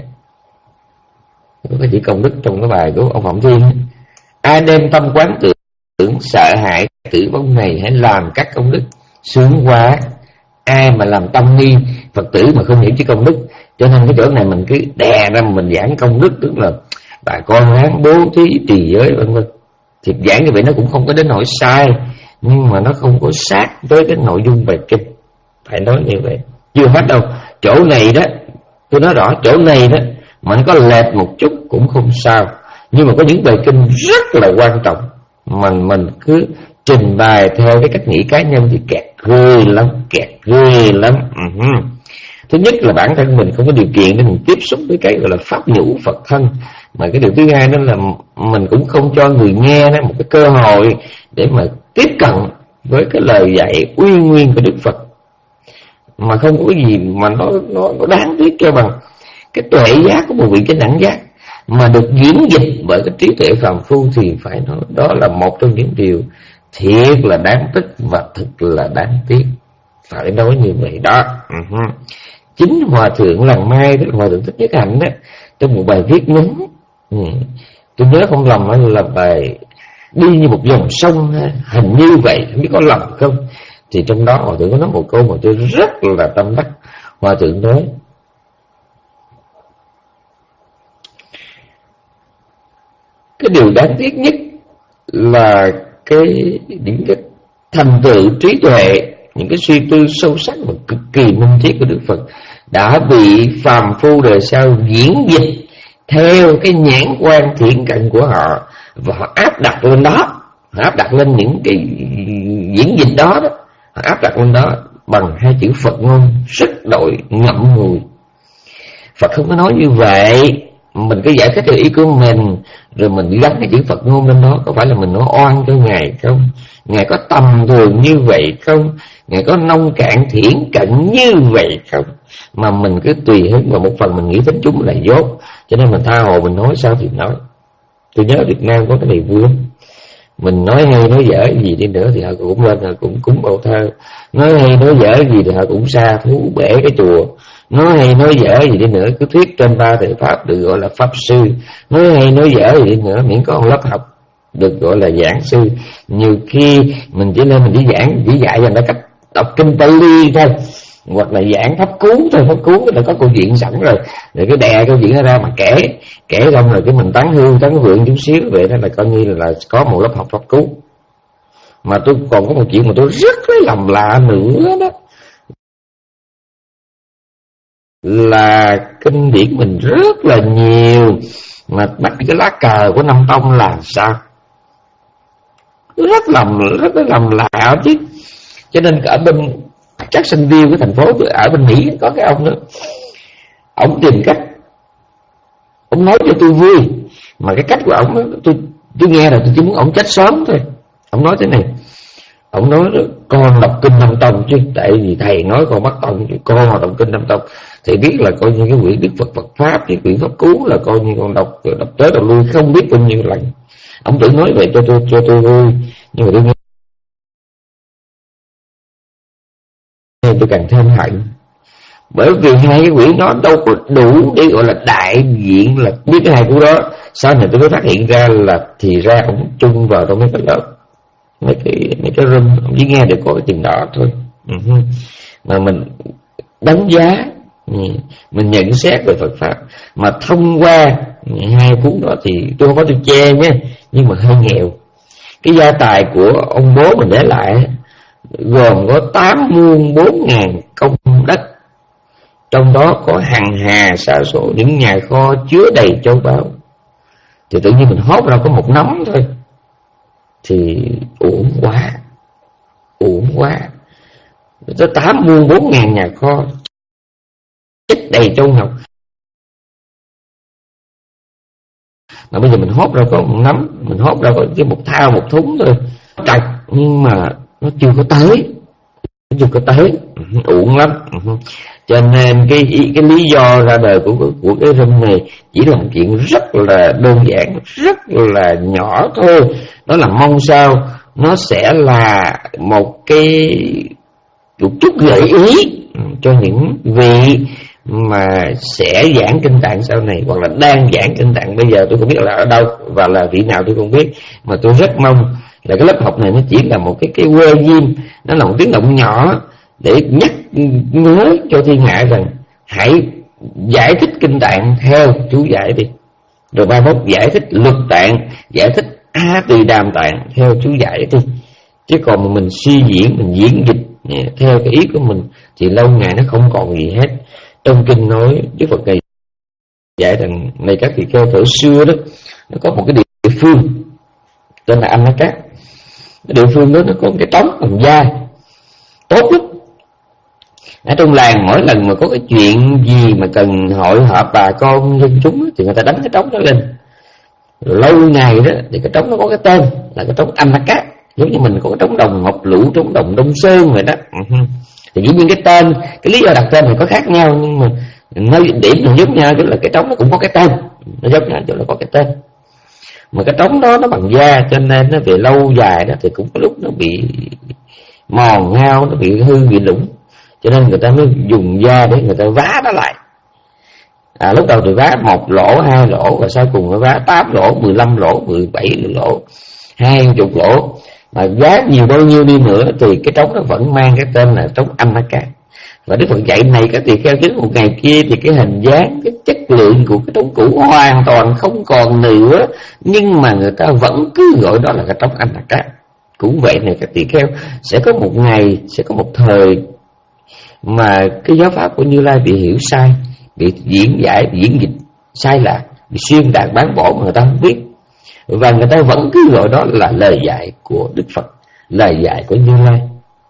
Có cái chữ công đức trong cái bài của ông Phạm Thiên. Ai đem tâm quán tưởng, tưởng sợ hãi tử vong này hãy làm các công đức, sướng quá. Ai mà làm tâm ni Phật tử mà không hiểu chữ công đức, cho nên cái chỗ này mình cứ đè ra mình giảng công đức, tức là bà con ráng bố thí trì giới vân vân. Thì giảng như vậy nó cũng không có đến nỗi sai, nhưng mà nó không có sát với cái nội dung bài kinh, phải nói như vậy. Chưa hết đâu, chỗ này đó tôi nói rõ, chỗ này đó mà nó có lệch một chút cũng không sao, nhưng mà có những bài kinh rất là quan trọng mà mình cứ trình bày theo cái cách nghĩ cá nhân thì kẹt ghê lắm, kẹt ghê lắm. Uh-huh. Thứ nhất là bản thân mình không có điều kiện để mình tiếp xúc với cái gọi là pháp nhũ Phật thân, mà cái điều thứ hai đó là mình cũng không cho người nghe đó một cái cơ hội để mà tiếp cận với cái lời dạy uy nguyên của Đức Phật, mà không có gì mà nó nó, nó đáng tiếc cho bằng cái tuệ giác của một vị chánh đẳng giác mà được diễn dịch bởi cái trí tuệ phàm phu, thì phải nói đó là một trong những điều thiệt là đáng tức và thật là đáng tiếc, phải nói như vậy đó. Uh-huh. Chính Hòa Thượng Làng Mai, tức là Hòa Thượng Thích Nhất Hạnh đó, trong một bài viết ngắn, uh, tôi nhớ không lầm là bài đi như một dòng sông, hình như vậy, không biết có lầm không, thì trong đó Hòa Thượng có nói một câu mà tôi rất là tâm đắc. Hòa Thượng nói cái điều đáng tiếc nhất là cái những cái thành tựu trí tuệ, những cái suy tư sâu sắc và cực kỳ minh triết của Đức Phật đã bị phàm phu đời sau diễn dịch theo cái nhãn quan thiện cận của họ, và họ áp đặt lên đó, họ áp đặt lên những cái diễn dịch đó, đó họ áp đặt lên đó bằng hai chữ Phật ngôn rất đổi ngậm ngùi. Phật không có nói như vậy, mình cứ giải thích theo ý của mình, rồi mình gắn cái chữ Phật ngôn lên đó, có phải là mình nói oan cho Ngài không? Ngài có tầm thường như vậy không? Ngài có nông cạn thiển cận như vậy không? Mà mình cứ tùy hứng, và một phần mình nghĩ tính chúng là dốt, cho nên mình tha hồ mình nói sao thì nói. Tôi nhớ Việt Nam có cái này vui lắm, mình nói hay nói dở gì đi nữa thì họ cũng lên, họ cũng cúng bầu thơ. Nói hay nói dở gì thì họ cũng sa thú bể cái chùa. Nói hay nói dở gì đi nữa cứ thuyết trên ba thầy pháp được gọi là pháp sư. Nói hay nói dở gì đi nữa miễn có một lớp học được gọi là giảng sư. Nhiều khi mình chỉ lên mình chỉ giảng, chỉ dạy dành ra cách đọc kinh Pali thôi, hoặc là giảng pháp cú thôi. Pháp cú là có câu chuyện sẵn rồi, rồi cái đè câu chuyện ra mà kể kể xong rồi cái mình tán hương tán vượng chút xíu vậy đó, là coi như là, là có một lớp học pháp cú. Mà tôi còn có một chuyện mà tôi rất lấy làm lạ nữa đó, là kinh điển mình rất là nhiều mà bắt cái lá cờ của Nam Tông là sao, rất làm rất là làm lạ chứ. Cho nên ở bên Jacksonville cái thành phố ở bên Mỹ có cái ông đó, ông tìm cách, ông nói cho tôi vui, mà cái cách của ông đó, tôi tôi nghe là tôi chỉ muốn ông chết sớm thôi. Ông nói thế này, ông nói con đọc kinh Nam Tông chứ, tại vì thầy nói con bắt tông chứ con đọc kinh Nam Tông thì biết là coi như cái quyển Đức Phật Phật pháp, cái quyển pháp cứu là coi như con đọc đọc tới đọc lui không biết bao nhiêu lần. Ông tự nói vậy cho tôi cho tôi vui, nhưng mà tôi nghe tôi càng thêm hận. Bởi vì hai cái quyển đó đâu có đủ để gọi là đại diện là biết cái hai cuốn đó. Sau này tôi mới phát hiện ra là thì ra ông chung vào trong mấy cái lớp, mấy cái mấy cái room, ông chỉ nghe được có cái chừng đó thôi. Uh-huh. Mà mình đánh giá, mình nhận xét về Phật pháp mà thông qua hai cuốn đó thì tôi không có tôi che nhé, nhưng mà hơi nghèo. Cái gia tài của ông bố mình để lại gồm có tám muôn bốn ngàn công đất, trong đó có hàng hà sa số những nhà kho chứa đầy châu báu. Thì tự nhiên mình hốt ra có một nắm thôi thì uổng quá, uổng quá. Tới tám muôn bốn ngàn nhà kho chất đầy châu ngọc, mà bây giờ mình hốt ra có một nắm, mình hốt ra có cái một thao một thúng thôi, trạch, nhưng mà nó chưa có tới, nó chưa có tới, uổng lắm. Cho nên cái cái lý do ra đời của của cái room này chỉ là một chuyện rất là đơn giản, rất là nhỏ thôi. Đó là mong sao nó sẽ là một cái một chút gợi ý cho những vị mà sẽ giảng kinh tạng sau này, hoặc là đang giảng kinh tạng bây giờ. Tôi không biết là ở đâu và là vị nào tôi không biết, mà tôi rất mong là cái lớp học này nó chỉ là một cái cái quê diêm, nó là một tiếng động nhỏ để nhắc nhớ cho thiên hạ rằng hãy giải thích kinh tạng theo chú giải đi, rồi ba mốt giải thích luật tạng, giải thích A Tỳ Đàm tạng theo chú giải đi. Chứ còn mà mình suy diễn, mình diễn dịch theo cái ý của mình thì lâu ngày nó không còn gì hết. Trong kinh nói Đức Phật này dạy rằng này các vị kheo, thời xưa đó nó có một cái địa phương tên là Anh Cát. Cái địa phương đó nó có một cái trống bằng da tốt lắm. Ở trong làng mỗi lần mà có cái chuyện gì mà cần hội họp bà con dân chúng thì người ta đánh cái trống đó lên. Rồi lâu ngày đó thì cái trống nó có cái tên là cái trống Anh Cát, giống như mình có cái trống Đồng Ngọc Lũ, trống Đồng Đông Sơn vậy đó. Thì dĩ nhiên cái tên, cái lý do đặt tên thì có khác nhau, nhưng mà nó điểm nó giúp nhau, tức là cái trống nó cũng có cái tên, nó giúp nhau tức là có cái tên. Mà cái trống đó nó bằng da, cho nên nó về lâu dài đó thì cũng có lúc nó bị mòn ngao, nó bị hư, bị lủng, cho nên người ta mới dùng da để người ta vá nó lại. À, lúc đầu thì vá một lỗ, hai lỗ, và sau cùng nó vá tám lỗ, mười lăm lỗ, mười bảy lỗ, hai chục lỗ. Mà giá nhiều bao nhiêu đi nữa thì cái trống nó vẫn mang cái tên là trống Anh Cát. Và Đức Phật dạy này các tỳ kheo, đến một ngày kia thì cái hình dáng, cái chất lượng của cái trống cũ hoàn toàn không còn nữa, nhưng mà người ta vẫn cứ gọi đó là cái trống Anh Cát. Cũng vậy này các tỳ kheo, sẽ có một ngày, sẽ có một thời mà cái giáo pháp của Như Lai bị hiểu sai, bị diễn giải, bị diễn dịch sai lạc, bị xuyên tạc bán bỏ mà người ta không biết. Và người ta vẫn cứ gọi đó là lời dạy của Đức Phật, lời dạy của Như Lai.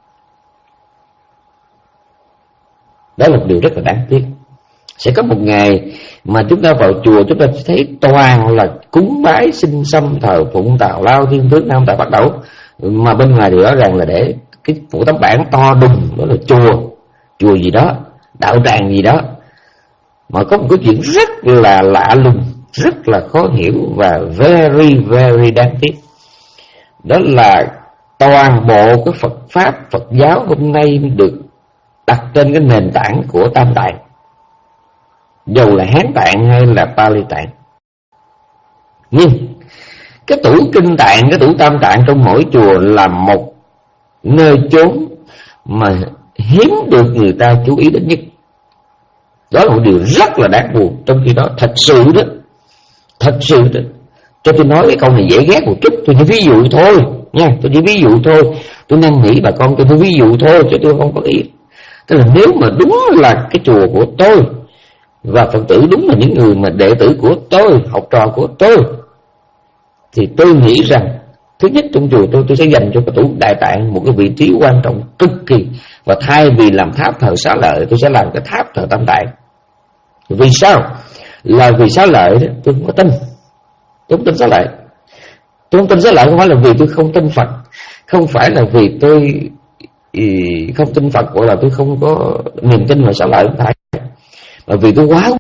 Đó là một điều rất là đáng tiếc. Sẽ có một ngày mà chúng ta vào chùa, chúng ta thấy toàn là cúng bái xin xăm thờ phụng tào lao thiên tướng nam tại bắt đầu, mà bên ngoài thì rõ ràng là để cái một tấm bảng to đùng, đó là chùa, chùa gì đó, đạo tràng gì đó. Mà có một cái chuyện rất là lạ lùng, rất là khó hiểu và very very đáng tiếc. Đó là toàn bộ cái Phật pháp, Phật giáo hôm nay được đặt trên cái nền tảng của Tam Tạng, dầu là Hán Tạng hay là Pali Tạng. Nhưng cái tủ kinh tạng, cái tủ Tam Tạng trong mỗi chùa là một nơi chốn mà hiếm được người ta chú ý đến nhất. Đó là một điều rất là đáng buồn. Trong khi đó thật sự đó, thật sự đó, cho tôi nói cái câu này dễ ghét một chút, tôi chỉ ví dụ thôi nha, tôi chỉ ví dụ thôi, tôi năn nỉ bà con tôi, tôi ví dụ thôi chứ tôi không có ý. Tức là nếu mà đúng là cái chùa của tôi và Phật tử đúng là những người mà đệ tử của tôi, học trò của tôi, thì tôi nghĩ rằng thứ nhất trong chùa tôi tôi sẽ dành cho cái tủ Đại Tạng một cái vị trí quan trọng cực kỳ. Và thay vì làm tháp thờ Xá Lợi, tôi sẽ làm cái tháp thờ Tam Tạng. Vì sao? Là vì Xá Lợi đó tôi không có tin, tôi không tin Xá Lợi. Tôi không tin Xá Lợi không phải là vì tôi không tin Phật, không phải là vì tôi không tin Phật, gọi là tôi không có niềm tin vào Xá Lợi, không phải, mà vì tôi quá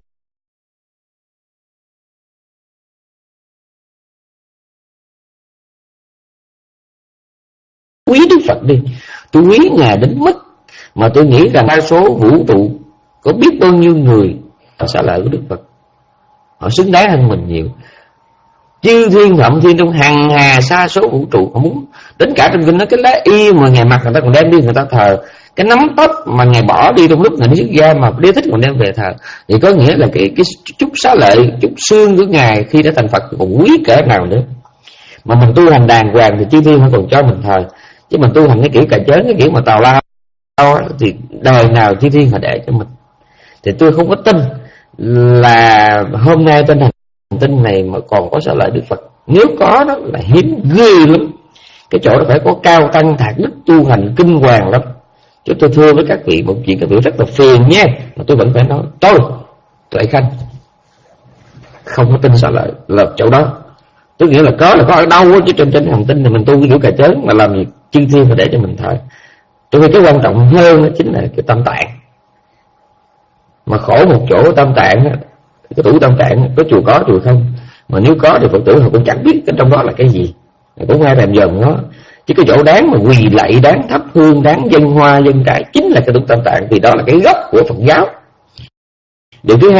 quý Đức Phật đi. Tôi quý Ngài đến mức mà tôi nghĩ rằng đa số vũ trụ Có biết bao nhiêu người xá lợi của Đức Phật, họ xứng đáng hơn mình nhiều. Chư thiên thậm thiên trong hàng hà sa số vũ trụ, họ muốn đến cả trong kinh nói cái lá y mà Ngài mặc người ta còn đem đi người ta thờ, cái nắm tóc mà Ngài bỏ đi trong lúc Ngài đi xuất gia mà đế thích còn đem về thờ, thì có nghĩa là cái cái chút xá lợi, chút xương của Ngài khi đã thành Phật còn quý cỡ nào nữa. Mà mình tu hành đàng hoàng thì chư thiên họ còn cho mình thờ, chứ mình tu hành cái kiểu cà chớn, cái kiểu mà tào lao thì đời nào chư thiên họ để cho mình. Thì tôi không có tin là hôm nay trên hành tinh này mà còn có xá lợi Đức Phật. Nếu có đó là hiếm ghê lắm. Cái chỗ đó phải có cao tăng thạc đức tu hành kinh hoàng lắm. Chứ tôi thưa với các vị một chuyện các vị rất là phiền nha, mà tôi vẫn phải nói tôi Tuệ Khanh không có tin xá lợi là chỗ đó. Tôi nghĩa là có là có ở đâu đó, chứ trên trên hành tinh này mình tu cái kiểu cà chớn mà làm gì chư thiên phải để cho mình thờ. Cho nên cái quan trọng hơn đó chính là cái tâm tạng. Mà khổ một chỗ tâm tạng, cái tủ tâm tạng có chùa có chùa không, mà nếu có thì Phật tử họ cũng chẳng biết cái trong đó là cái gì, cũng ai thèm dòm nó. Chứ cái chỗ đáng mà quỳ lạy, đáng thắp hương, đáng dâng hoa dâng trái chính là cái tủ tâm tạng, vì đó là cái gốc của Phật giáo. Điều thứ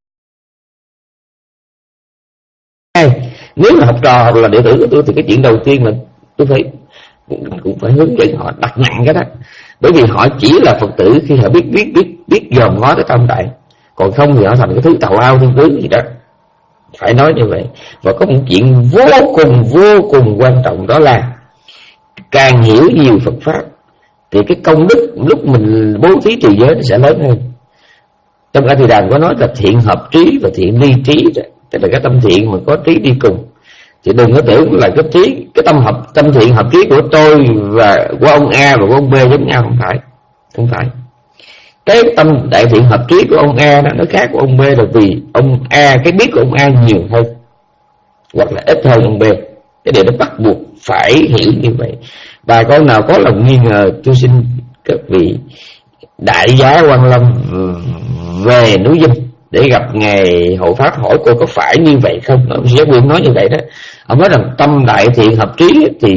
hai, nếu là học trò hoặc là đệ tử của tôi thì cái chuyện đầu tiên là tôi phải cũng phải hướng dẫn họ đặt nặng cái đó. Bởi vì họ chỉ là Phật tử khi họ biết biết biết biết dòm ngó tới tâm tạng, còn không thì họ thành cái thứ tào lao thiên tứ gì đó. Phải nói như vậy. Và có một chuyện vô cùng vô cùng quan trọng, đó là càng hiểu nhiều Phật pháp thì cái công đức lúc mình bố thí trì giới nó sẽ lớn hơn. Trong A Di Đàm có nói là thiện hợp trí và thiện ly trí đó, tức là cái tâm thiện mà có trí đi cùng. Thì đừng có tưởng là cái trí, cái tâm hợp tâm thiện hợp trí của tôi và của ông A và của ông B giống nhau, không phải, không phải. Cái tâm đại thiện hợp trí của ông A đó nó khác của ông B là vì ông A, cái biết của ông A nhiều hơn hoặc là ít hơn ông B. Cái điều đó bắt buộc phải hiểu như vậy. Bà con nào có lòng nghi ngờ, tôi xin các vị đại giá Quan Lâm về núi Dinh để gặp Ngài hộ pháp, hỏi cô có phải như vậy không. Ông Giáo Quyền nói như vậy đó. Ông nói rằng tâm đại thiện hợp trí thì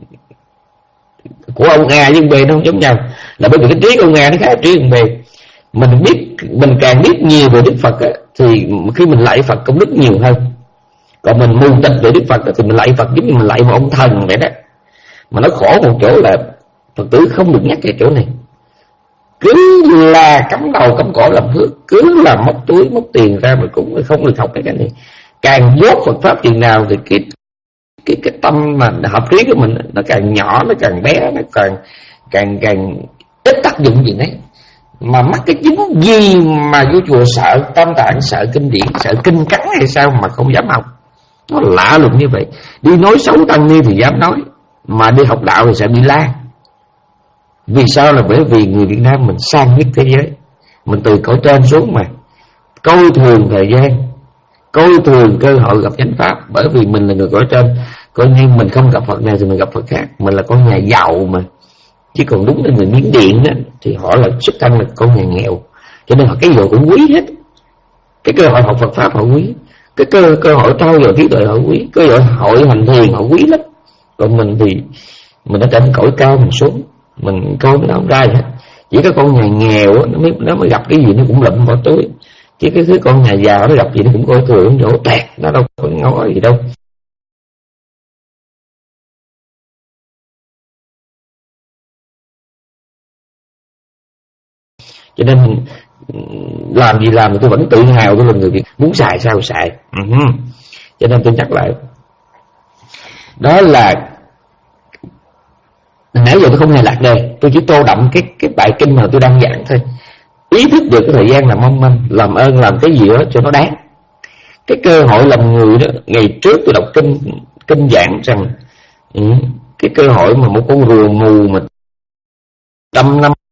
của ông A với ông B nó không giống nhau, là bởi vì cái trí của ông A nó khác trí của ông B. Mình biết, mình càng biết nhiều về Đức Phật á, thì khi mình lạy Phật công đức nhiều hơn. Còn mình mù tịch về Đức Phật á, thì mình lạy Phật giống như mình lạy một ông thần vậy đó. Mà nó khổ một chỗ là Phật tử không được nhắc cái chỗ này. Cứ là cắm đầu cắm cổ làm phước, cứ là móc túi móc tiền ra mà cũng không được học cái cái này. Càng dốt Phật pháp chừng nào thì cái cái cái tâm mà hợp trí của mình nó càng nhỏ, nó càng bé, nó càng càng càng ít tác dụng gì đấy. Mà mắc cái chứng gì mà vô chùa sợ tam tạng, sợ kinh điển, sợ kinh cắn hay sao mà không dám học. Nó lạ lùng như vậy. Đi nói xấu tăng ni thì dám nói, mà đi học đạo thì sẽ bị la. Vì sao? Là bởi vì người Việt Nam mình sang nhất thế giới, mình từ cõi trên xuống mà coi thường thời gian, coi thường cơ hội gặp chánh pháp. Bởi vì mình là người cõi trên, coi như mình không gặp Phật này thì mình gặp Phật khác. Mình là con nhà giàu mà. Chứ còn đúng là người Miến Điện đó, thì họ là xuất thân là con nhà nghèo, cho nên họ cái gì cũng quý hết. Cái cơ hội học Phật pháp họ quý, cái cơ cơ hội trao dồi trí tuệ họ quý, cơ hội hội hành thiền họ quý lắm. Còn mình thì mình ở trên cõi cao mình xuống, mình coi nó không ra gì hết. Chỉ có con nhà nghèo nó mới nó mới gặp cái gì nó cũng lụm vào túi, chứ cái thứ con nhà giàu nó gặp gì nó cũng coi thường, nó vỗ tẹt, nó đâu có ngó gì đâu. Cho nên làm gì làm thì tôi vẫn tự hào tôi là người Việt, muốn xài sao xài. Uh-huh. Cho nên tôi nhắc lại, đó là nãy giờ tôi không hề lạc đề, tôi chỉ tô đậm cái cái bài kinh mà tôi đang giảng thôi. Ý thức được cái thời gian là mong manh, làm ơn làm cái gì đó cho nó đáng. Cái cơ hội làm người đó, ngày trước tôi đọc kinh kinh giảng rằng ừ, cái cơ hội mà một con rùa mù mà trăm năm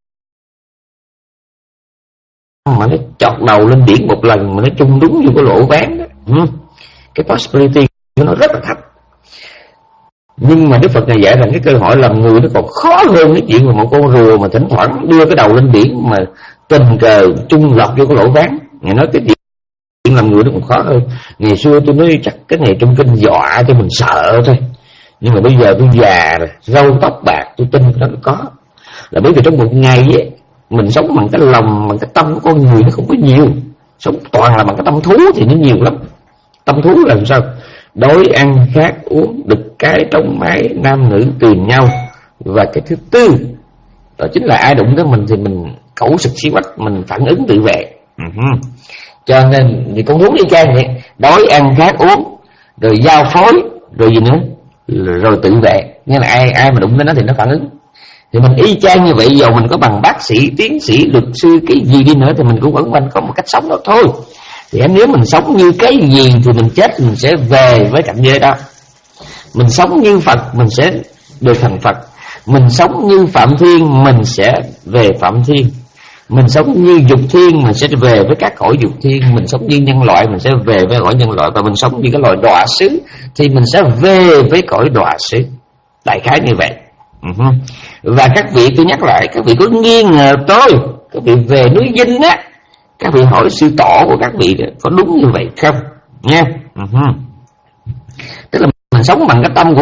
mà nó chọt đầu lên biển một lần mà nó chung đúng vô cái lỗ ván đó, ừ, cái possibility của nó rất là thấp. Nhưng mà Đức Phật này dạy rằng cái cơ hội làm người nó còn khó hơn cái chuyện mà một con rùa mà thỉnh thoảng đưa cái đầu lên biển mà tình cờ chung lọt vô cái lỗ ván. Ngài nói cái chuyện làm người nó còn khó hơn. Ngày xưa tôi nói chắc cái này trong kinh dọa cho mình sợ thôi, nhưng mà bây giờ tôi già rồi, râu tóc bạc, tôi tin nó có. Là bởi vì trong một ngày ấy, mình sống bằng cái lòng, bằng cái tâm của con người nó không có nhiều. Sống toàn là bằng cái tâm thú thì nó nhiều lắm. Tâm thú là làm sao? Đói ăn khát uống, đực cái trống mái, nam nữ tìm nhau. Và cái thứ tư đó chính là ai đụng tới mình thì mình cẩu sực xí quách, mình phản ứng tự vệ. uh-huh. Cho nên thì con thú đi chang vậy, đói ăn khát uống, rồi giao phối, rồi gì nữa, rồi tự vệ. Nghĩa là ai ai mà đụng tới nó thì nó phản ứng. Thì mình y chang như vậy, dù mình có bằng bác sĩ, tiến sĩ, luật sư, cái gì đi nữa thì mình cũng vẫn vẫn có một cách sống đó thôi. Thì em nếu mình sống như cái gì thì mình chết mình sẽ về với cảnh giới đó. Mình sống như Phật mình sẽ được thành Phật. Mình sống như Phạm Thiên mình sẽ về Phạm Thiên. Mình sống như dục thiên mình sẽ về với các cõi dục thiên. Mình sống như nhân loại mình sẽ về với cõi nhân loại. Và mình sống như cái loài đọa xứ thì mình sẽ về với cõi đọa xứ. Đại khái như vậy. uh-huh. Và các vị, tôi nhắc lại, các vị có nghi ngờ tôi, các vị về núi Vinh á, các vị hỏi sư tổ của các vị có đúng như vậy không nha. uh-huh. Tức là mình sống bằng cái tâm của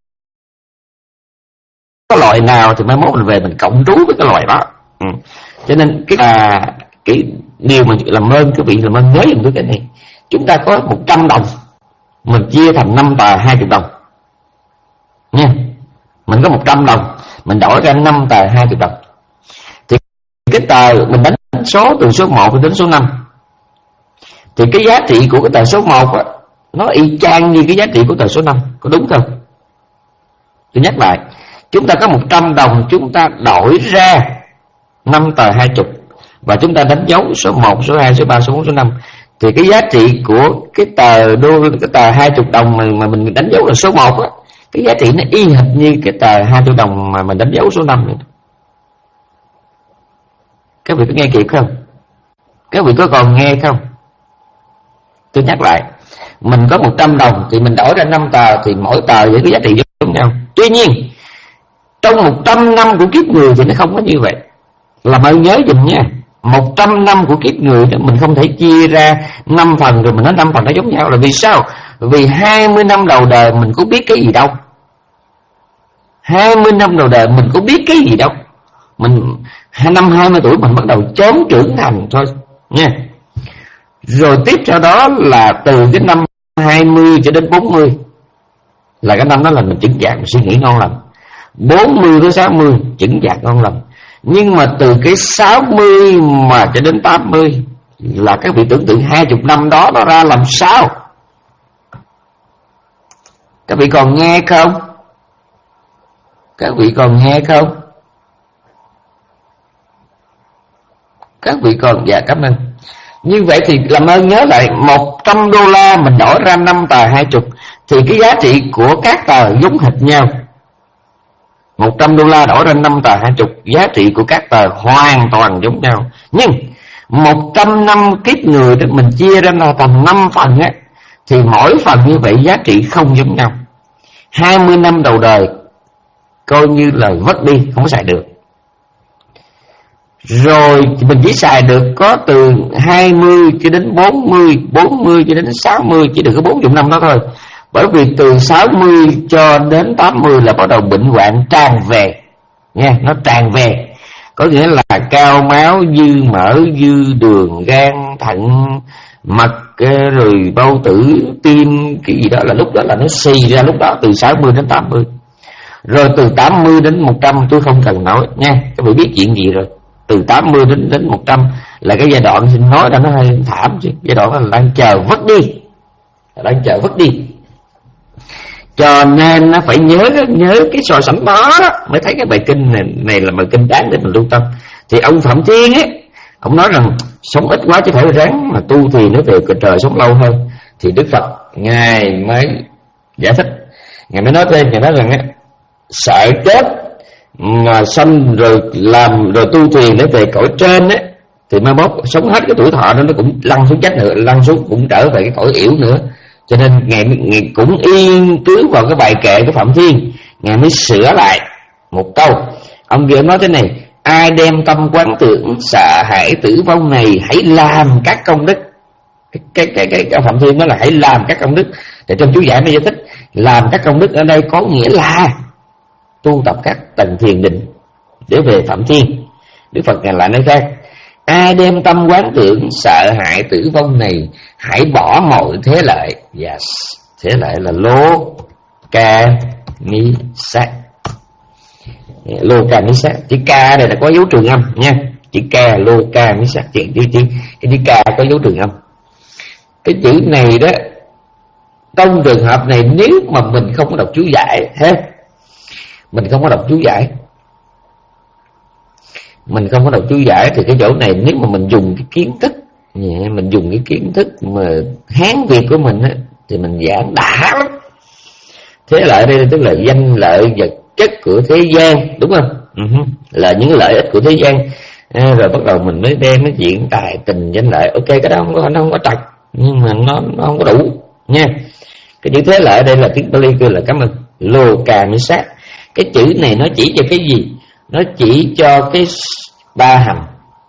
cái loại nào thì mai mốt mình về mình cộng trú với cái loại đó. ừ. Cho nên cái là cái điều mà làm ơn các vị làm ơn nhớ dùm tôi cái này. Chúng ta có một trăm đồng, mình chia thành năm tờ hai mươi đồng nha. Mình có một trăm đồng, mình đổi ra năm tờ hai mươi đồng. Thì cái tờ mình đánh số từ số một đến số năm, thì cái giá trị của cái tờ số một á, nó y chang như cái giá trị của tờ số năm. Có đúng không? Tôi nhắc lại, chúng ta có một trăm đồng, chúng ta đổi ra năm tờ hai mươi, và chúng ta đánh dấu số một, số hai, số ba, số bốn, số năm. Thì cái giá trị của cái tờ đô, cái tờ hai mươi đồng mà, mà mình đánh dấu là số một á, cái giá trị nó y hệt như cái tờ hai mươi đồng mà mình đánh dấu số năm này. Các vị có nghe kịp không? Các vị có còn nghe không? Tôi nhắc lại, mình có một trăm đồng thì mình đổi ra năm tờ, thì mỗi tờ với cái giá trị giống nhau. Tuy nhiên trong một trăm năm của kiếp người thì nó không có như vậy. Làm ơn nhớ dùm nha, một trăm năm của kiếp người mình không thể chia ra năm phần rồi mình nói năm phần nó giống nhau. Là vì sao? Vì hai mươi năm đầu đời mình có biết cái gì đâu. Hai mươi năm đầu đời mình có biết cái gì đâu. Mình năm hai mươi tuổi mình bắt đầu chớm trưởng thành thôi nha. Rồi tiếp theo đó là từ cái năm hai mươi cho đến bốn mươi là cái năm đó là mình chững chạc, mình suy nghĩ ngon lành. Bốn mươi tới sáu mươi chững chạc ngon lành. Nhưng mà từ cái sáu mươi mà cho đến tám mươi là các vị tưởng tượng hai mươi năm đó nó ra làm sao? Các vị còn nghe không? Các vị còn nghe không? Các vị còn, dạ cảm ơn. Như vậy thì làm ơn nhớ lại, một trăm đô la mình đổi ra năm tờ hai mươi, thì cái giá trị của các tờ giống hệt nhau. Một trăm đô la đổi ra năm tờ hai mươi, giá trị của các tờ hoàn toàn giống nhau. Nhưng một trăm năm kiếp người đó mình chia ra là thành năm phần á, thì mỗi phần như vậy giá trị không giống nhau. Hai mươi năm đầu đời coi như là vất đi, không có xài được. Rồi mình chỉ xài được có từ hai mươi cho đến bốn mươi, bốn mươi cho đến sáu mươi, chỉ được có bốn mươi năm đó thôi. Bởi vì từ sáu mươi cho đến tám mươi là bắt đầu bệnh hoạn tràn về nha, nó tràn về. Có nghĩa là cao máu, dư mỡ, dư đường, gan, thận, mật, rồi bao tử, tim, cái gì đó, là lúc đó là nó xì ra lúc đó từ sáu mươi đến tám mươi. Rồi từ tám mươi đến một trăm tôi không cần nói nha, các vị biết chuyện gì rồi. Từ tám mươi đến đến một trăm là cái giai đoạn xin nói là nó hơi thảm chứ. Giai đoạn đó là đang chờ vất đi, là đang chờ vất đi. Cho nên nó phải nhớ nhớ cái so sánh đó, đó mới thấy cái bài kinh này, này là bài kinh đáng để mình lưu tâm. Thì ông Phạm Thiên ấy, ông nói rằng sống ít quá chứ phải ráng mà tu thì nó về cõi trời sống lâu hơn. Thì Đức Phật ngài mới giải thích, ngài mới nói thêm, ngài nói rằng á, sợ chết mà sanh rồi làm rồi tu thiền để về cõi trên á, thì mai mốt sống hết cái tuổi thọ đó nó cũng lăn xuống chết nữa, lăn xuống cũng trở về cái cõi yểu nữa. Cho nên ngài, ngài cũng yên cứ vào cái bài kệ của Phạm Thiên, ngài mới sửa lại một câu. Ông vừa nói thế này: ai đem tâm quán tưởng sợ hãi tử vong này, hãy làm các công đức. Cái cái cái, cái Phạm Thiên nói là hãy làm các công đức. Thì trong chú giải mới giải thích làm các công đức ở đây có nghĩa là tu tập các tầng thiền định để về Phạm Thiên. Đức Phật ngài lại nói khác: ai đem tâm quán tưởng sợ hãi tử vong này, hãy bỏ mọi thế lợi. Yes, thế lợi là lô ca mi sát. Lô ca mi sát, chữ ca này là có dấu trường âm nha. Chữ ca, lô ca mi sát, chữ chữ chữ cái chữ ca có dấu trường âm. Cái chữ này đó, trong trường hợp này nếu mà mình không có đọc chú giải ha, mình không có đọc chú giải, mình không có đọc chú giải thì cái chỗ này nếu mà mình dùng cái kiến thức, mình dùng cái kiến thức mà Hán Việt của mình á, thì mình giảng đã lắm. Thế lợi đây tức là danh lợi vật chất của thế gian, đúng không? Uh-huh. Là những lợi ích của thế gian. À, rồi bắt đầu mình mới đem cái chuyện tài tình danh lợi. Ok, cái đó không có, nó không có trật, nhưng mà nó, nó không có đủ nha. Cái chữ thế lợi đây là tiếng Pali kêu là cảm ơn, lô cà mi sát. Cái chữ này nó chỉ cho cái gì? Nó chỉ cho cái ba hành.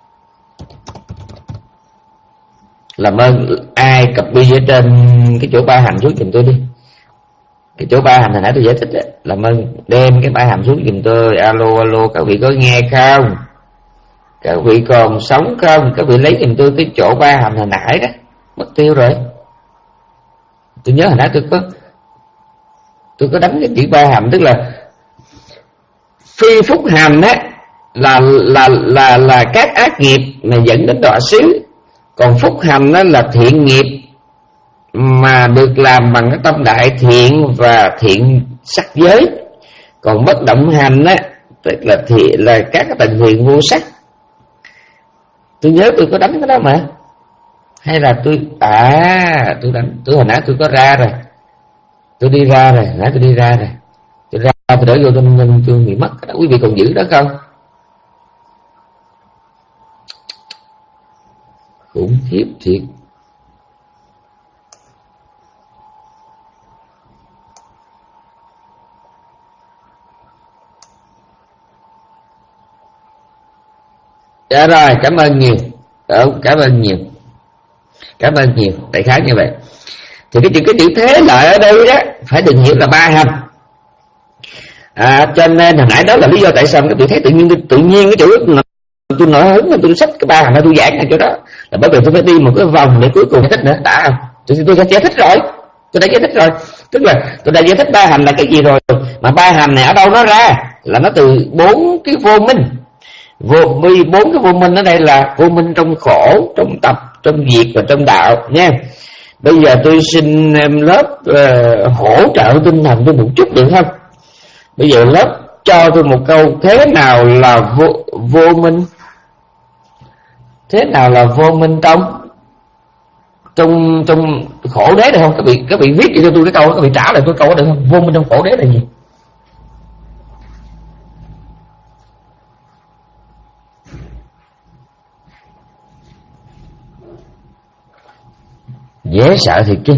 Làm ơn ai copy ở trên cái chỗ ba hành xuống giùm tôi đi. Cái chỗ ba hành hồi nãy tôi giải thích đó. Làm ơn đem cái ba hành xuống giùm tôi. Alo alo, các vị có nghe không? Các vị còn sống không? Các vị lấy giùm tôi cái chỗ ba hành hồi nãy đó. Mất tiêu rồi. Tôi nhớ hồi nãy tôi có Tôi có đánh cái chữ ba hành, tức là phi phúc hành á, là là là là các ác nghiệp mà dẫn đến đọa xứ. Còn phúc hành đó là thiện nghiệp mà được làm bằng cái tâm đại thiện và thiện sắc giới. Còn bất động hành á, tức là thiện, là các cái tầng thiện vô sắc. Tôi nhớ tôi có đánh cái đó mà. Hay là tôi à tôi đánh, tôi hồi nãy tôi có ra rồi, tôi đi ra rồi, hồi nãy tôi đi ra rồi, tôi ra tôi đỡ vô tôi nên tôi bị mất cái đó. Quý vị còn giữ đó không? Khủng khiếp thiệt. Dạ rồi, cảm ơn nhiều. Đúng, cảm ơn nhiều. Cảm ơn nhiều. Đại khái như vậy. Thì cái chữ cái chữ thế lợi ở đây đó phải đừng hiểu là ba hành. À, cho nên hồi nãy đó là lý do tại sao các vị thấy tự nhiên tự nhiên cái chỗ tôi nổi hứng mà tôi xách cái ba hành ra tôi giảng ở chỗ đó là bởi vì tôi phải đi một cái vòng để cuối cùng giải thích nữa đã không? Tôi tôi đã giải thích rồi, tôi đã giải thích rồi, tức là tôi đã giải thích ba hành là cái gì rồi. Mà ba hành này ở đâu nó ra? Là nó từ bốn cái vô minh. Vô vì bốn cái vô minh ở đây là vô minh trong khổ, trong tập, trong diệt và trong đạo nha. Bây giờ tôi xin em lớp uh, hỗ trợ tinh thần tôi một chút được không? Bây giờ lớp cho tôi một câu thế nào là vô, vô minh? Thế nào là vô minh trong trong trong khổ đế được không? Các vị các vị viết cho tôi cái câu đó, các vị trả lời tôi câu đó được không? Vô minh trong khổ đế là gì? Dễ sợ thiệt chứ.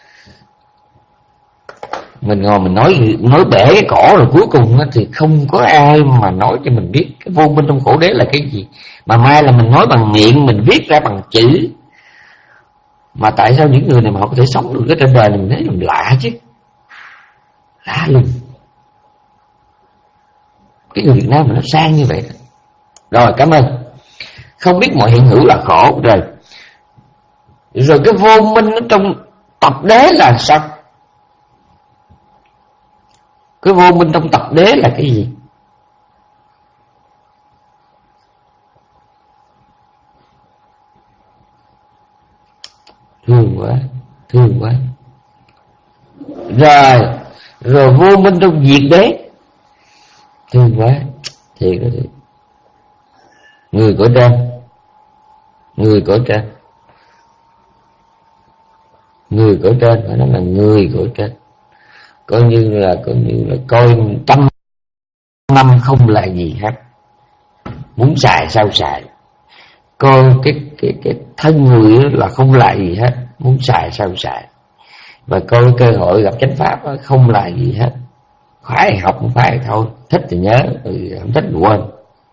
Mình ngồi mình nói nói bể cái cổ rồi cuối cùng thì không có ai mà nói cho mình biết cái vô minh trong khổ đế là cái gì. Mà mai là mình nói bằng miệng, mình viết ra bằng chữ. Mà tại sao những người này mà họ có thể sống được cái trên đời này, mình thấy mình lạ chứ. Lạ luôn. Cái người Việt Nam mà nó sang như vậy. Rồi, cảm ơn. Không biết mọi hiện hữu là khổ rồi. Rồi cái vô minh ở trong tập đế là sao? Cái vô minh trong tập đế là cái gì? Thương quá, thương quá. Rồi, rồi vô minh trong diệt đế. Thương quá, thiệt đó thiệt. Người cõi trên, người cõi trên, người cõi trên, phải nói là người cõi trên. Coi như là coi như là coi trăm năm không là gì hết, muốn xài sao xài. Coi cái cái cái thân người là không là gì hết, muốn xài sao xài. Và coi cơ hội gặp chánh pháp không là gì hết, phải học không phải thôi, thích thì nhớ, không thích thì quên.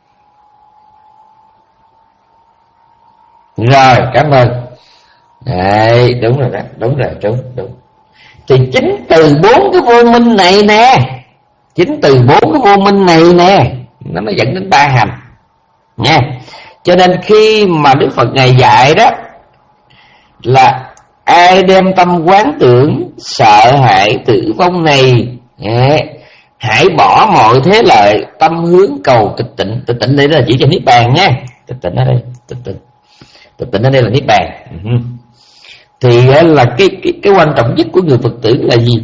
Rồi, cảm ơn. Đấy, đúng rồi đó, đúng rồi, đúng, đúng. Thì chính từ bốn cái vô minh này nè, chính từ bốn cái vô minh này nè, nó mới dẫn đến ba hành. nha. Cho nên khi mà Đức Phật Ngài dạy đó là ai đem tâm quán tưởng sợ hãi tử vong này, hãy bỏ mọi thế lợi, tâm hướng cầu tịch tịnh. Tịch tịnh đây là chỉ cho niết bàn nha. Tịch tịnh ở đây, tịch tịnh, tịch tịnh ở đây là niết bàn. Thì là cái cái cái quan trọng nhất của người Phật tử là gì?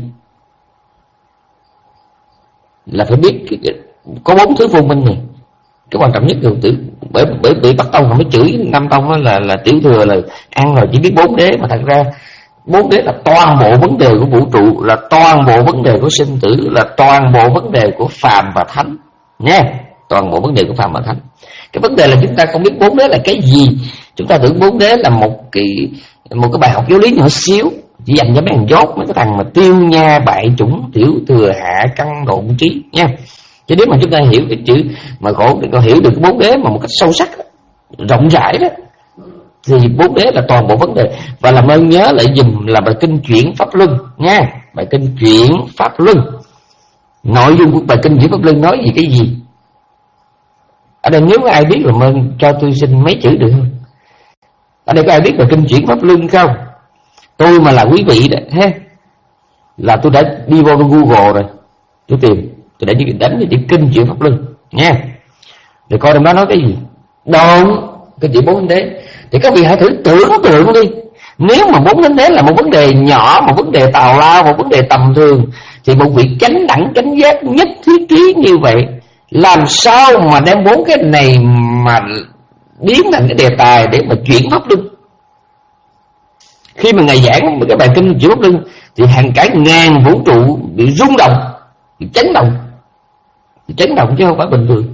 Là phải biết cái, cái, có bốn thứ vô minh này. Cái quan trọng nhất người Phật tử, bởi bởi bởi Bắc Tông họ mới chửi Nam Tông là là tiểu thừa, là ăn rồi chỉ biết bốn đế, mà thật ra bốn đế là toàn bộ vấn đề của vũ trụ, là toàn bộ vấn đề của sinh tử, là toàn bộ vấn đề của phàm và thánh nha. Toàn bộ vấn đề của phàm và thánh. Cái vấn đề là chúng ta không biết bốn đế là cái gì. Chúng ta tưởng bốn đế là một cái một cái bài học giáo lý nhỏ xíu, chỉ dành cho mấy thằng dốt, mấy cái thằng mà tiêu nha bại chủng, tiểu thừa hạ căn độn trí nha. Chứ nếu mà chúng ta hiểu cái chữ mà khổ, còn hiểu được bốn đế mà một cách sâu sắc, rộng rãi đó, thì bốn đế là toàn bộ vấn đề. Và làm ơn nhớ lại dùm là bài kinh chuyển pháp luân nha. Bài kinh chuyển pháp luân, nội dung của bài kinh chuyển pháp luân nói gì cái gì? Ở đây nếu ai biết làm ơn cho tôi xin mấy chữ được không? Ở đây có ai biết bài kinh chuyển pháp luân không? Tôi mà là quý vị đó ha, là tôi đã đi vô Google rồi, tôi tìm, tôi đã đánh cái chữ kinh chuyển pháp luân nha. Rồi coi trong đó nói cái gì? Đồn cái chữ bốn đế. Thì các vị hãy thử tưởng tượng đi, nếu mà bốn thánh đế là một vấn đề nhỏ, một vấn đề tào lao, một vấn đề tầm thường, thì một vị chánh đẳng chánh giác nhất thiết trí như vậy, làm sao mà đem bốn cái này mà biến thành cái đề tài để mà chuyển pháp luân? Khi mà Ngài giảng cái bài kinh chuyển pháp luân thì hàng cả ngàn vũ trụ bị rung động, bị chấn động, bị chấn động chứ không phải bình thường.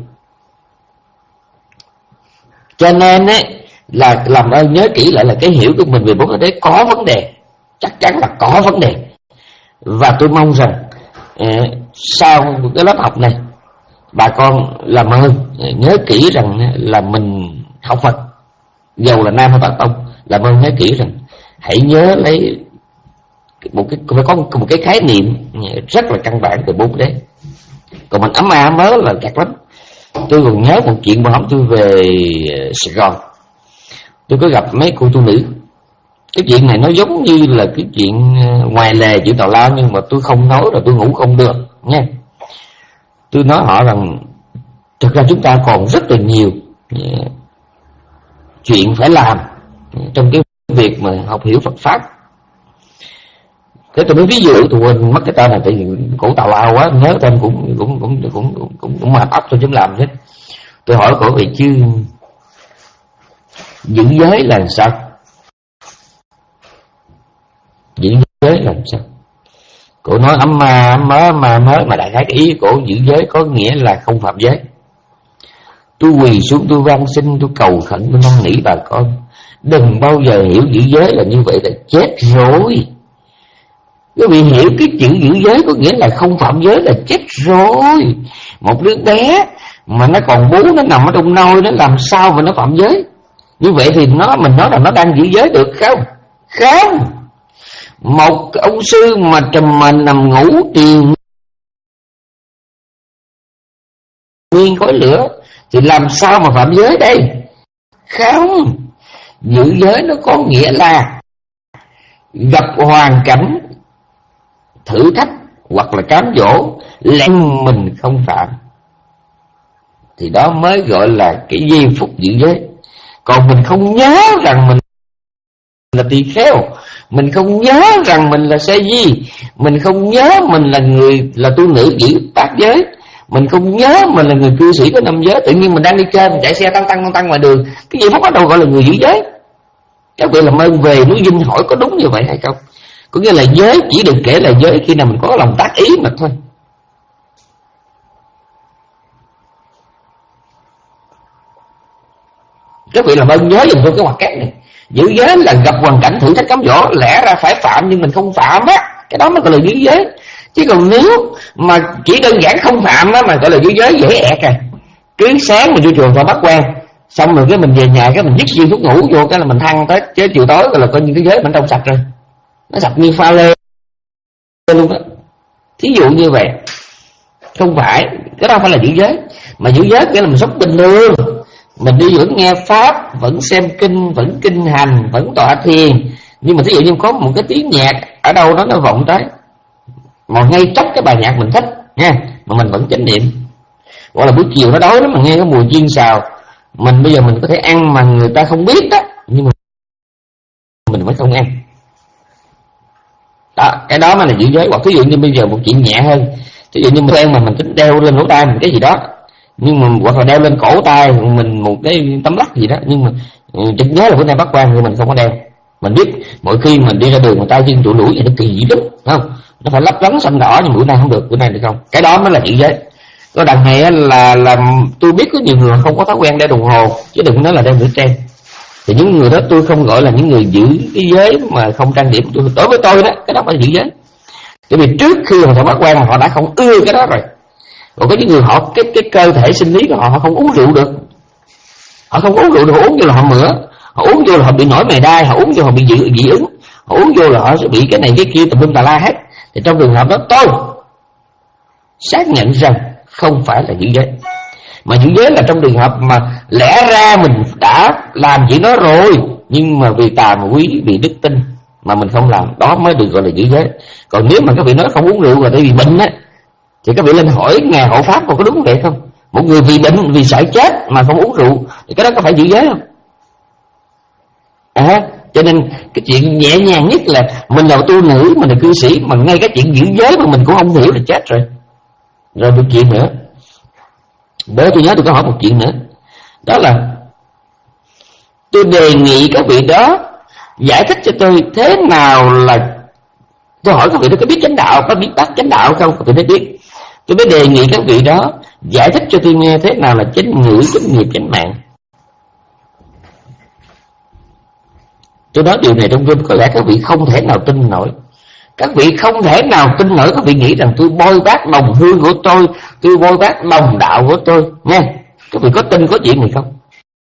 Cho nên ấy, là làm ơn nhớ kỹ lại là cái hiểu của mình về bốn cái đế có vấn đề, chắc chắn là có vấn đề. Và tôi mong rằng eh, sau cái lớp học này, bà con làm ơn nhớ kỹ rằng là mình học Phật, dầu là Nam hay Bắc Tông, làm ơn nhớ kỹ rằng hãy nhớ lấy một cái, phải có một cái khái niệm rất là căn bản về bốn đế. Còn mình ấm a mớ là chặt lắm. Tôi còn nhớ một chuyện mà hôm tôi về Sài Gòn, tôi có gặp mấy cô tu nữ. Cái chuyện này nó giống như là cái chuyện ngoài lề chuyện tào lao, nhưng mà tôi không nói rồi tôi ngủ không được nha. Tôi nói họ rằng thực ra chúng ta còn rất là nhiều chuyện phải làm trong cái việc mà học hiểu Phật pháp. Thế tôi mới ví dụ, tôi quên mất cái tên này tại vì cổ tào lao quá, nhớ tên cũng cũng cũng cũng cũng cũng, cũng mệt óc tôi chấm làm hết. Tôi hỏi cổ vậy chứ giữ giới là sao? Giữ giới là sao? Cổ nói ấm ma ấm mớ ma mớ, mà đại khái cái ý cổ giữ giới có nghĩa là không phạm giới. Tôi quỳ xuống tôi van xin, tôi cầu khẩn, tôi năn nỉ bà con đừng bao giờ hiểu giữ giới là như vậy là chết rồi. Quý vị hiểu cái chữ giữ giới có nghĩa là không phạm giới là chết rồi. Một đứa bé mà nó còn bú, nó nằm ở trong nôi, nó làm sao mà nó phạm giới? Như vậy thì nó mình nói là nó đang giữ giới được không? Không. Một ông sư mà trầm mình nằm ngủ tiền nguyên khói lửa thì làm sao mà phạm giới đây? Không. Giữ giới nó có nghĩa là gặp hoàn cảnh thử thách hoặc là cám dỗ lệnh mình không phạm, thì đó mới gọi là cái giây phút giữ giới. Còn mình không nhớ rằng mình là tỳ kheo, mình không nhớ rằng mình là sa di, mình không nhớ mình là người là tu nữ giữ bát giới, mình không nhớ mình là người cư sĩ có năm giới, tự nhiên mình đang đi chơi, mình chạy xe tăng tăng tăng tăng ngoài đường, cái giây phút bắt đầu gọi là người giữ giới. Các vị làm ơn về núi Vinh hỏi có đúng như vậy hay không? Có nghĩa là giới chỉ được kể là giới khi nào mình có lòng tác ý mà thôi. Các vị làm ơn nhớ dùm tôi cái hoạt cát này. Giữ giới là gặp hoàn cảnh thử thách cám dỗ, lẽ ra phải phạm nhưng mình không phạm á, cái đó mới gọi là giữ giới. Chứ còn nếu mà chỉ đơn giản không phạm á mà gọi là giữ giới dễ ẹt à. Cứ sáng mình vô trường phải bắt quan, xong rồi cái mình về nhà cái mình dứt viên thuốc ngủ vô cái là mình thăng tới, chứ chiều tối gọi là coi như cái giới mình trong sạch rồi, nó sạch như pha lê luôn đó. Thí dụ như vậy, không phải cái đó phải là giữ giới, mà giữ giới nghĩa là mình sống bình thường, mình đi vẫn nghe pháp, vẫn xem kinh, vẫn kinh hành, vẫn tọa thiền, nhưng mà ví dụ như có một cái tiếng nhạc ở đâu đó nó vọng tới, mà ngay trách cái bài nhạc mình thích nha, mà mình vẫn chánh niệm. Hoặc là buổi chiều nó đói lắm mà nghe cái mùi chiên xào, mình bây giờ mình có thể ăn mà người ta không biết đó, nhưng mà mình vẫn không ăn. Đó, cái đó mới là giữ giới. Hoặc ví dụ như bây giờ một chuyện nhẹ hơn, ví dụ như mình quen mà mình tính đeo lên lỗ tai mình cái gì đó, nhưng mà hoặc là đeo lên cổ tay mình một cái tấm lắc gì đó, nhưng mà chợt nhớ là bữa nay bắt quan thì mình không có đeo. Mình biết mỗi khi mình đi ra đường mà tay chân trụ lũi thì nó kỳ dữ lắm, không? Nó phải lấp lánh xanh đỏ, nhưng bữa nay không được, bữa nay được không? Cái đó mới là giữ giới. Có đằng này là là tôi biết có nhiều người không có thói quen đeo đồng hồ, chứ đừng nói là đeo nữ trang. Thì những người đó tôi không gọi là những người giữ cái giới mà không trang điểm. Tôi, đối với tôi đó, cái đó phải giữ giới. Bởi vì trước khi họ bắt quan họ đã không ưa cái đó rồi. Còn có những người họ cái cái cơ thể sinh lý của họ họ không uống rượu được, họ không uống rượu được, họ uống vô là họ mửa, họ uống vô là họ bị nổi mề đai, họ uống vô họ bị dị, dị ứng, họ uống vô là họ sẽ bị cái này cái kia tùm lum tà la hết. Thì trong trường hợp đó tôi xác nhận rằng không phải là giữ giới. Mà giữ giới là trong trường hợp mà lẽ ra mình đã làm chuyện đó rồi, nhưng mà vì tà mà quý, vì đức tin mà mình không làm, đó mới được gọi là giữ giới. Còn nếu mà các vị nói không uống rượu là tại vì bệnh á, thì các vị lên hỏi ngài hộ pháp còn có đúng vậy không? Một người vì bệnh, vì sợ chết mà không uống rượu thì cái đó có phải giữ giới không? À, cho nên cái chuyện nhẹ nhàng nhất là mình là tu nữ, mình là cư sĩ, mà ngay cái chuyện giữ giới mà mình cũng không hiểu là chết rồi. Rồi một chuyện nữa, bữa tôi nhớ tôi có hỏi một chuyện nữa, đó là tôi đề nghị các vị đó giải thích cho tôi thế nào là, tôi hỏi các vị đó có biết chánh đạo, có biết tắt chánh đạo không? Tôi mới biết. Tôi mới đề nghị các vị đó giải thích cho tôi nghe thế nào là chánh ngữ, chánh nghiệp, chánh mạng. Tôi nói điều này trong kinh có lẽ các vị không thể nào tin nổi. Các vị không thể nào tin nổi, các vị nghĩ rằng tôi bôi bác đồng hương của tôi, tôi bôi bác đồng đạo của tôi nha. Các vị có tin có chuyện này không?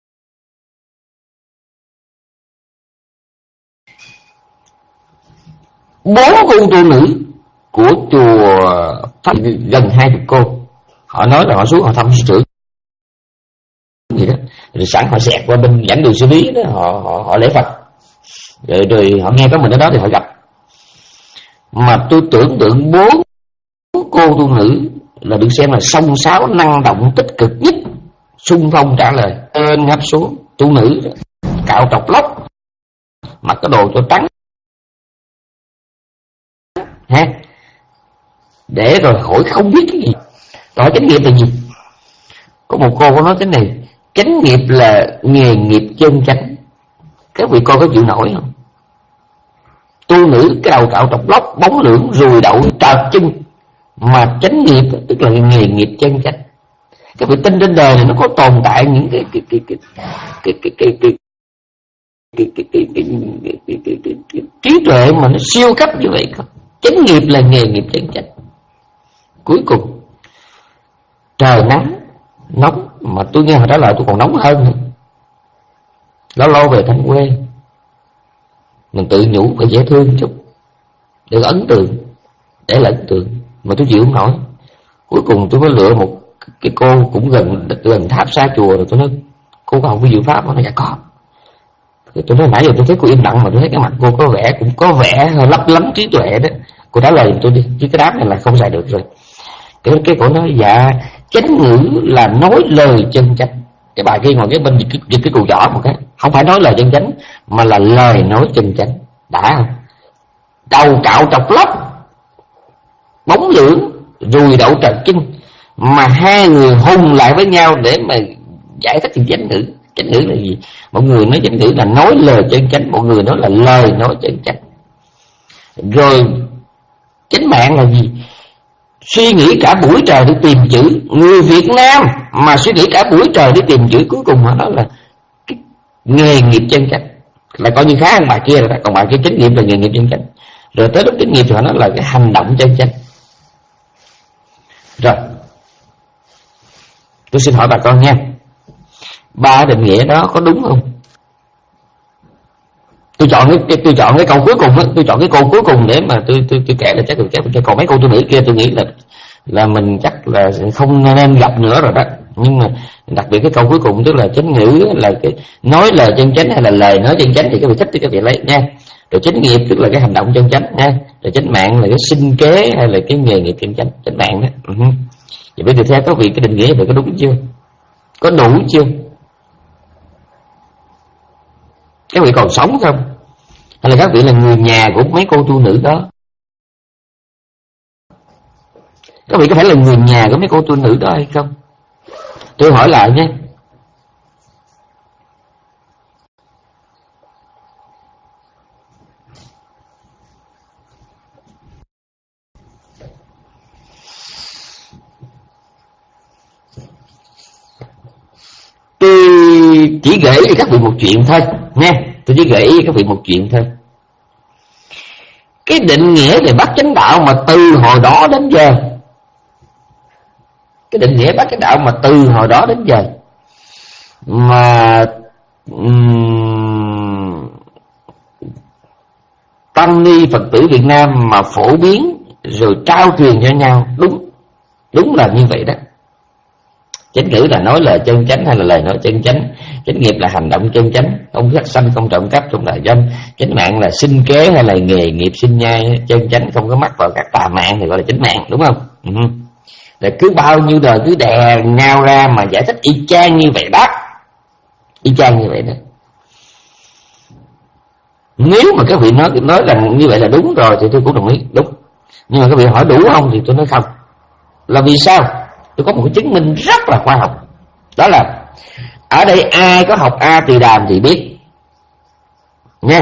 Bốn cô tu nữ của chùa Pháp gần hai chục cô, họ nói là họ xuống họ thăm sư trưởng gì đó, rồi sẵn họ xẹt qua bên giảng đường xử lý đó, họ họ họ lễ Phật, rồi rồi họ nghe có mình ở đó thì họ gặp. Mà tôi tưởng tượng bốn cô tu nữ là được xem là song sáo, năng động, tích cực nhất, xung phong trả lời, lên ngáp xuống. Tu nữ cạo trọc lóc, mặc cái đồ cho trắng ha, để rồi hỏi không biết cái gì. Rồi chánh nghiệp là gì? Có một cô có nói thế này, chánh nghiệp là nghề nghiệp chân chánh. Các vị coi có chịu nổi không? Tu nữ cái đầu cạo trọc lóc, bóng lưỡng, rùi đậu, trợt chân, mà chánh nghiệp tức là nghề nghiệp chân chánh. Các vị tin trên đời này nó có tồn tại những cái cái cái cái cái cái cái cái cái cái cái cái trí tuệ mà nó siêu cấp như vậy không? Chánh nghiệp là nghề nghiệp chân chánh. Cuối cùng trời nắng nóng, mà tôi nghe hồi đó là tôi còn nóng hơn nữa. Lâu lâu về thăm quê, mình tự nhủ phải dễ thương chút, để ấn tượng, để là ấn tượng, mà tôi chịu không nổi. Cuối cùng tôi mới lựa một cái cô cũng gần gần tháp xa chùa, rồi tôi nói cô có học cái diệu pháp không? Nó dạ có. Tôi nói nãy giờ tôi thấy cô im lặng mà tôi thấy cái mặt cô có vẻ cũng có vẻ hơi lấp lánh trí tuệ đó. Cô trả lời tôi đi, chứ cái đáp này là không xài được rồi. Cái cái cô nói dạ chánh ngữ là nói lời chân chánh. Cái bài kia ngồi cái bên cái, cái, cái cụ giỏ một cái, không phải nói lời chân chánh mà là lời nói chân chánh. Đã không? Đầu cạo trọc lóc, bóng lưỡng, rùi đậu trật chân, mà hai người hùng lại với nhau để mà giải thích chánh ngữ. Chánh ngữ là gì? Một người nói chánh ngữ là nói lời chân chánh, một người nói là lời nói chân chánh. Rồi chánh mạng là gì? Suy nghĩ cả buổi trời để tìm chữ. Người Việt Nam mà suy nghĩ cả buổi trời để tìm chữ, cuối cùng họ nói là cái nghề nghiệp chân chánh, là coi như khá hơn bài kia rồi đó. Còn bài kia chánh nghiệp là nghề nghiệp chân chánh. Rồi tới lúc chánh nghiệp thì họ nói là cái hành động chân chánh. Rồi tôi xin hỏi bà con nha, ba định nghĩa đó có đúng không? Tôi chọn cái tôi chọn cái câu cuối cùng đó, tôi chọn cái câu cuối cùng để mà tôi tôi tôi kể là chắc được, chắc còn mấy câu tôi nghĩ kia tôi nghĩ là là mình chắc là không nên gặp nữa rồi đó. Nhưng mà đặc biệt cái câu cuối cùng, tức là chánh ngữ là cái nói lời chân chánh hay là lời nói chân chánh, thì các vị thích thì các vị lấy nha. Rồi chánh nghiệp tức là cái hành động chân chánh nha. Rồi chánh mạng là cái sinh kế hay là cái nghề nghiệp chân chánh, chánh mạng đó. Uh-huh. Vậy bây giờ theo các vị cái định nghĩa này có đúng chưa? Có đủ chưa? Các vị còn sống không? Hay là các vị là người nhà của mấy cô tu nữ đó? Các vị có phải là người nhà của mấy cô tu nữ đó hay không? Tôi hỏi lại nhé. Tôi chỉ gợi ý cho các vị một chuyện thôi nha. Tôi chỉ gợi ý cho các vị một chuyện thôi. Cái định nghĩa về bát chánh đạo mà từ hồi đó đến giờ, cái định nghĩa bát chánh đạo mà từ hồi đó đến giờ mà um, tăng ni Phật tử Việt Nam mà phổ biến rồi trao truyền cho nhau, đúng đúng là như vậy đó. Chánh ngữ là nói lời chân chánh hay là lời nói chân chánh, chánh nghiệp là hành động chân chánh, không sát sanh, không trộm cắp, không đòi dâm, chánh mạng là sinh kế hay là nghề nghiệp sinh nhai chân chánh, không có mắc vào các tà mạng thì gọi là chánh mạng, đúng không? Ừ. Rồi cứ bao nhiêu đời cứ đè nhau ra mà giải thích y chang như vậy đó, y chang như vậy đó. Nếu mà các vị nói nói rằng như vậy là đúng rồi thì tôi cũng đồng ý, đúng. Nhưng mà các vị hỏi đủ không thì tôi nói không. Là vì sao? Tôi có một cái chứng minh rất là khoa học. Đó là ở đây ai có học A Tỳ Đàm thì biết nha.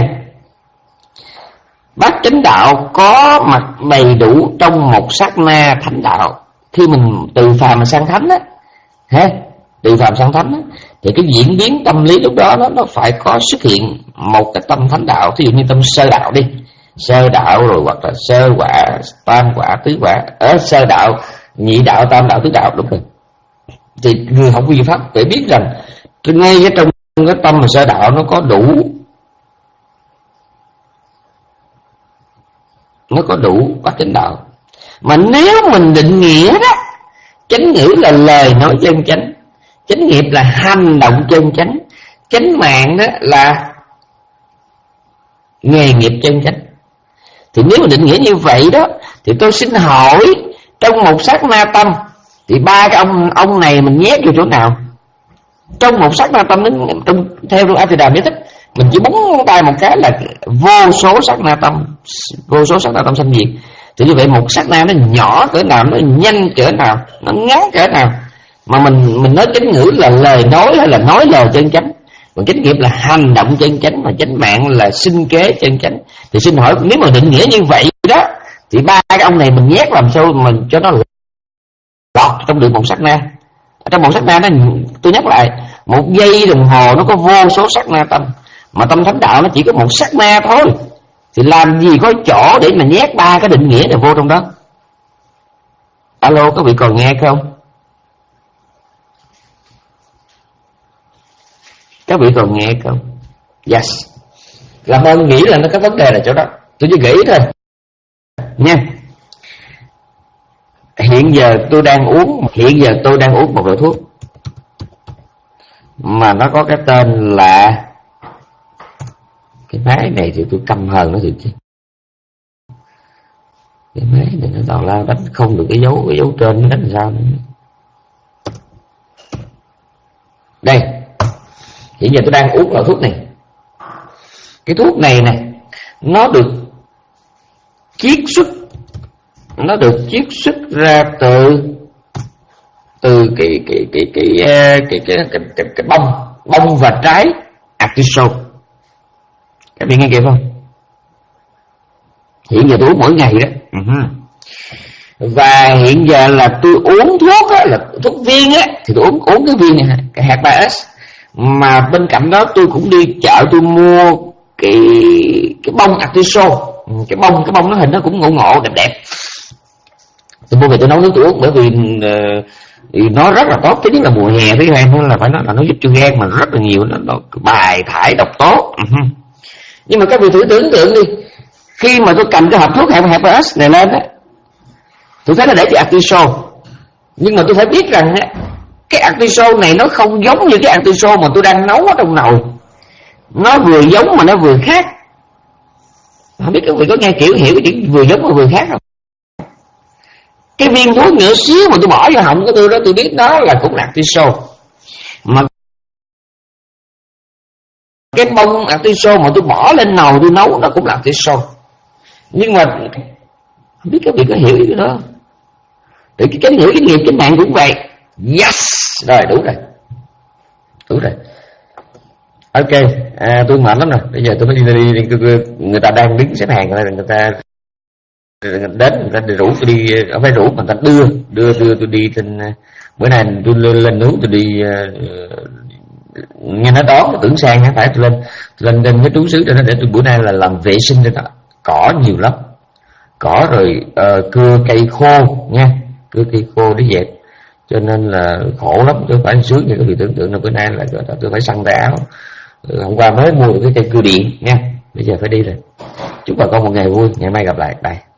Bát chánh đạo có mặt đầy đủ trong một sát na thánh đạo. Khi mình từ phàm mà sang thánh á, ha, từ phàm sang thánh á, thì cái diễn biến tâm lý lúc đó nó, nó phải có xuất hiện một cái tâm thánh đạo. Ví dụ như tâm sơ đạo đi, sơ đạo rồi hoặc là sơ quả, tam quả, tứ quả. Ở sơ đạo, nhị đạo, tam đạo, tứ đạo, đúng rồi. Thì người học vi pháp phải biết rằng ngay ở trong cái tâm mà sơ đạo nó có đủ, nó có đủ bát chánh đạo. Mà nếu mình định nghĩa đó, chánh ngữ là lời nói chân chánh, chánh nghiệp là hành động chân chánh, chánh mạng đó là nghề nghiệp chân chánh, thì nếu mà định nghĩa như vậy đó, thì tôi xin hỏi, trong một sát na tâm thì ba cái ông ông này mình nhét vô chỗ nào? Trong một sát na tâm, trong theo A Tỳ Đàm giải thích, mình chỉ búng tay một cái là vô số sát na tâm, vô số sát na tâm sanh diệt. Thì như vậy một sát na nó nhỏ cỡ nào, nó nhanh cỡ nào, nó ngắn cỡ nào, mà mình mình nói chánh ngữ là lời nói hay là nói lời chân chánh, còn chánh nghiệp là hành động chân chánh, mà chánh mạng là sinh kế chân chánh. Thì xin hỏi, nếu mà định nghĩa như vậy đó, thì ba cái ông này mình nhét làm sao mình cho nó lọt trong được một sát na? Trong một sát na đó, tôi nhắc lại, một giây đồng hồ nó có vô số sát na tâm, mà tâm thánh đạo nó chỉ có một sát na thôi, thì làm gì có chỗ để mà nhét ba cái định nghĩa này vô trong đó? Alo, các vị còn nghe không? Các vị còn nghe không? Yes. Làm ơn nghĩ là nó có vấn đề là chỗ đó. Tôi chỉ nghĩ thôi nha. Hiện giờ tôi đang uống Hiện giờ tôi đang uống một loại thuốc mà nó có cái tên là, cái máy này thì tôi căm hờn nó thiệt chứ. Cái máy này nó tào lao đánh không được cái dấu, cái dấu trên nó đánh sao nữa. Đây, hiện giờ tôi đang uống loại thuốc này. Cái thuốc này nè, nó được chiết xuất, nó được chiết xuất ra từ từ cái cái cái cái cái cái cái, cái, cái, cái bông bông và trái artichoke. Các bạn nghe kịp không? Hiện giờ tôi uống mỗi ngày đó. Uh-huh. Và hiện giờ là tôi uống thuốc á, là thuốc viên á, thì tôi uống uống cái viên này, cái hạt ba S. Mà bên cạnh đó tôi cũng đi chợ tôi mua cái cái bông artichoke, cái bông cái bông nó hình nó cũng ngộ ngộ đẹp đẹp. Tôi mua về tôi nấu nước tôi uống, bởi vì uh, nó rất là tốt. Thứ nhất là mùa hè, thứ hai là phải nói là nó giúp cho gan mà rất là nhiều, nó, nó bài thải độc tố. Uh-huh. Nhưng mà các vị thử tưởng tượng đi, khi mà tôi cầm cái hộp thuốc hạt hạt ba S này lên á, tôi thấy nó để chữ artichoke, nhưng mà tôi phải biết rằng á, cái artiso này nó không giống như cái artiso mà tôi đang nấu ở trong nồi. Nó vừa giống mà nó vừa khác. Không biết các vị có nghe kiểu hiểu cái chữ vừa giống mà vừa khác không? Cái viên muối nhỏ xíu mà tôi bỏ vô họng của tôi đó, tôi biết đó là cũng là artiso. Mà cái bông artiso mà tôi bỏ lên nồi tôi nấu nó cũng là artiso. Nhưng mà không biết các vị có hiểu cái đó. Để cái chánh ngữ chánh nghiệp chánh mạng cũng vậy. Yes, rồi đủ rồi, đủ rồi. Ok, à, tôi mệt lắm rồi. Bây giờ tôi mới đi, đi, đi, đi người ta đang đứng xếp hàng, người ta đến, người ta rủ tôi đi, không phải rủ mà người ta đưa, đưa đưa tôi đi trên. Bữa nay tôi lên, lên núi tôi đi, uh, nghe nói đón tôi tưởng sang, phải tôi lên, tôi lên lên cái trú xứ cho nó để tôi bữa nay là làm vệ sinh cho nó. Cỏ nhiều lắm, cỏ rồi uh, cưa cây khô nha, cưa cây khô để dẹp, cho nên là khổ lắm chứ không phải sướng như các vị tưởng tượng. Là bữa nay là tôi phải săn tay áo. Hôm qua mới mua được cái cây cưa điện nha, bây giờ phải đi rồi. Chúc bà con một ngày vui, ngày mai gặp lại. Bye.